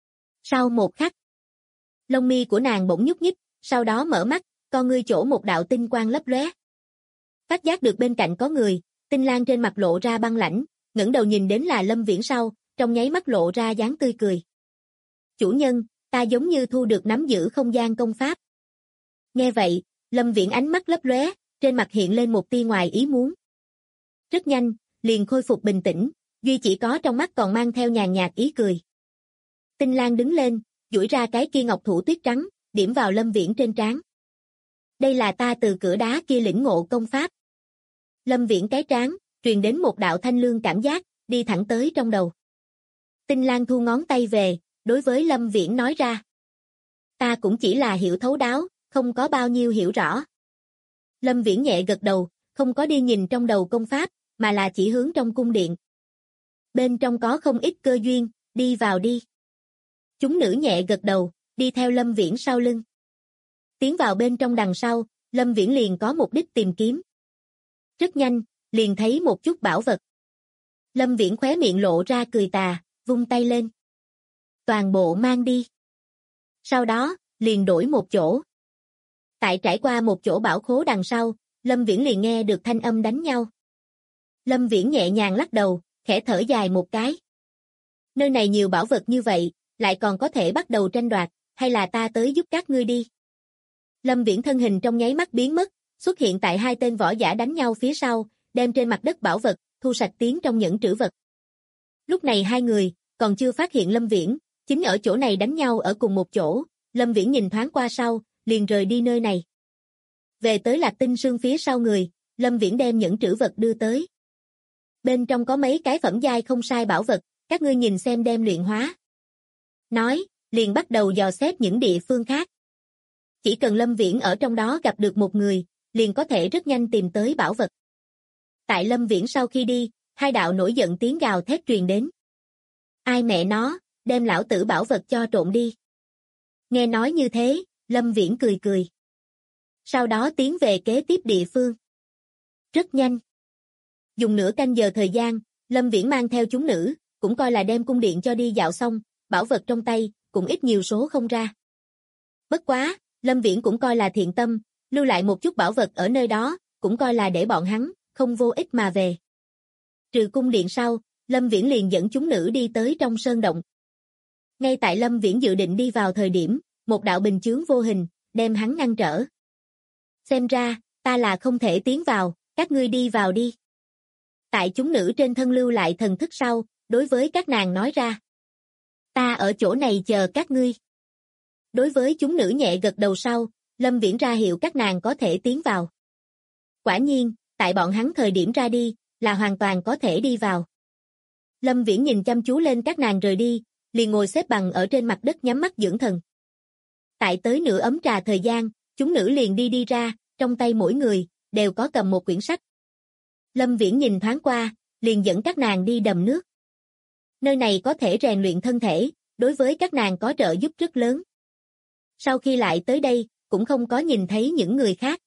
Sau một khắc, lông mi của nàng bỗng nhúc nhích, sau đó mở mắt, con ngươi chỗ một đạo tinh quang lấp lóe. Phát giác được bên cạnh có người, Tinh Lan trên mặt lộ ra băng lãnh, ngẩng đầu nhìn đến là Lâm Viễn sau, trong nháy mắt lộ ra dáng tươi cười. Chủ nhân, ta giống như thu được nắm giữ không gian công pháp. Nghe vậy, Lâm Viễn ánh mắt lấp lóe, trên mặt hiện lên một tia ngoài ý muốn. Rất nhanh, liền khôi phục bình tĩnh, duy chỉ có trong mắt còn mang theo nhàn nhạt ý cười. Tinh Lan đứng lên, duỗi ra cái kia ngọc thủ tuyết trắng, điểm vào Lâm Viễn trên trán. Đây là ta từ cửa đá kia lĩnh ngộ công pháp. Lâm Viễn cái trán, truyền đến một đạo thanh lương cảm giác, đi thẳng tới trong đầu. Tinh Lan thu ngón tay về, đối với Lâm Viễn nói ra. Ta cũng chỉ là hiểu thấu đáo, không có bao nhiêu hiểu rõ. Lâm Viễn nhẹ gật đầu, không có đi nhìn trong đầu công pháp, mà là chỉ hướng trong cung điện. Bên trong có không ít cơ duyên, đi vào đi. Chúng nữ nhẹ gật đầu, đi theo Lâm Viễn sau lưng. Tiến vào bên trong đằng sau, Lâm Viễn liền có mục đích tìm kiếm. Rất nhanh, liền thấy một chút bảo vật. Lâm Viễn khóe miệng lộ ra cười tà, vung tay lên. Toàn bộ mang đi. Sau đó, liền đổi một chỗ. Tại trải qua một chỗ bảo khố đằng sau, Lâm Viễn liền nghe được thanh âm đánh nhau. Lâm Viễn nhẹ nhàng lắc đầu, khẽ thở dài một cái. Nơi này nhiều bảo vật như vậy, lại còn có thể bắt đầu tranh đoạt, hay là ta tới giúp các ngươi đi. Lâm Viễn thân hình trong nháy mắt biến mất, xuất hiện tại hai tên võ giả đánh nhau phía sau, đem trên mặt đất bảo vật, thu sạch tiến trong nhẫn trữ vật. Lúc này hai người, còn chưa phát hiện Lâm Viễn, chính ở chỗ này đánh nhau ở cùng một chỗ, Lâm Viễn nhìn thoáng qua sau, liền rời đi nơi này. Về tới Lạc Tinh Sương phía sau người, Lâm Viễn đem nhẫn trữ vật đưa tới. Bên trong có mấy cái phẩm giai không sai bảo vật, các ngươi nhìn xem đem luyện hóa. Nói, liền bắt đầu dò xét những địa phương khác. Chỉ cần Lâm Viễn ở trong đó gặp được một người, liền có thể rất nhanh tìm tới bảo vật. Tại Lâm Viễn sau khi đi, hai đạo nổi giận tiếng gào thét truyền đến. Ai mẹ nó, đem lão tử bảo vật cho trộm đi. Nghe nói như thế, Lâm Viễn cười cười. Sau đó tiến về kế tiếp địa phương. Rất nhanh. Dùng nửa canh giờ thời gian, Lâm Viễn mang theo chúng nữ, cũng coi là đem cung điện cho đi dạo xong, bảo vật trong tay, cũng ít nhiều số không ra. Bất quá, Lâm Viễn cũng coi là thiện tâm, lưu lại một chút bảo vật ở nơi đó, cũng coi là để bọn hắn, không vô ích mà về. Trừ cung điện sau, Lâm Viễn liền dẫn chúng nữ đi tới trong sơn động. Ngay tại Lâm Viễn dự định đi vào thời điểm, một đạo bình chướng vô hình, đem hắn ngăn trở. Xem ra, ta là không thể tiến vào, các ngươi đi vào đi. Tại chúng nữ trên thân lưu lại thần thức sau, đối với các nàng nói ra. Ta ở chỗ này chờ các ngươi. Đối với chúng nữ nhẹ gật đầu sau, Lâm Viễn ra hiệu các nàng có thể tiến vào. Quả nhiên, tại bọn hắn thời điểm ra đi, là hoàn toàn có thể đi vào. Lâm Viễn nhìn chăm chú lên các nàng rời đi, liền ngồi xếp bằng ở trên mặt đất nhắm mắt dưỡng thần. Tại tới nửa ấm trà thời gian, chúng nữ liền đi ra, trong tay mỗi người, đều có cầm một quyển sách. Lâm Viễn nhìn thoáng qua, liền dẫn các nàng đi đầm nước. Nơi này có thể rèn luyện thân thể, đối với các nàng có trợ giúp rất lớn. Sau khi lại tới đây, cũng không có nhìn thấy những người khác.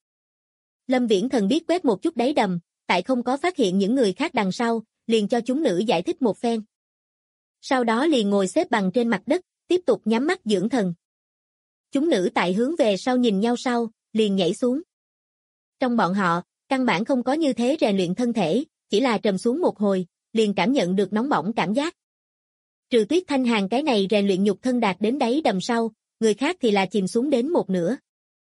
Lâm Viễn thần biết quét một chút đáy đầm, tại không có phát hiện những người khác đằng sau, liền cho chúng nữ giải thích một phen. Sau đó liền ngồi xếp bằng trên mặt đất, tiếp tục nhắm mắt dưỡng thần. Chúng nữ tại hướng về sau nhìn nhau sau, liền nhảy xuống. Trong bọn họ, căn bản không có như thế rèn luyện thân thể, chỉ là trầm xuống một hồi, liền cảm nhận được nóng bỏng cảm giác. Trừ Tuyết Thanh Hàn cái này rèn luyện nhục thân đạt đến đáy đầm sau, người khác thì là chìm xuống đến một nửa.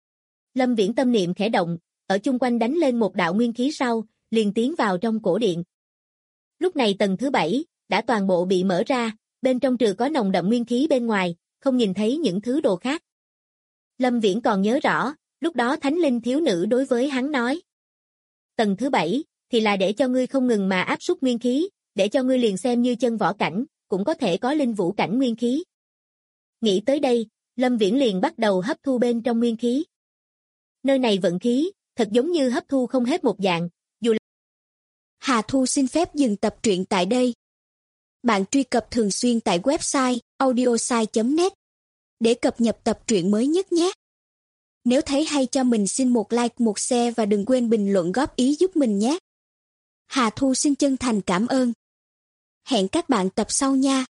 Lâm Viễn tâm niệm khẽ động, ở chung quanh đánh lên một đạo nguyên khí sau, liền tiến vào trong cổ điện. Lúc này tầng thứ 7, đã toàn bộ bị mở ra, bên trong trừ có nồng đậm nguyên khí bên ngoài, không nhìn thấy những thứ đồ khác. Lâm Viễn còn nhớ rõ, lúc đó Thánh Linh thiếu nữ đối với hắn nói. tầng thứ 7, thì là để cho ngươi không ngừng mà áp suất nguyên khí, để cho ngươi liền xem như chân võ cảnh, cũng có thể có linh vũ cảnh nguyên khí. Nghĩ tới đây, Lâm Viễn liền bắt đầu hấp thu bên trong nguyên khí. Nơi này vận khí, thật giống như hấp thu không hết một dạng, dù là... Hà Thu xin phép dừng tập truyện tại đây. Bạn truy cập thường xuyên tại website audiosai.net để cập nhật tập truyện mới nhất nhé. Nếu thấy hay cho mình xin một like, một share và đừng quên bình luận góp ý giúp mình nhé. Hà Thu xin chân thành cảm ơn. Hẹn các bạn tập sau nha.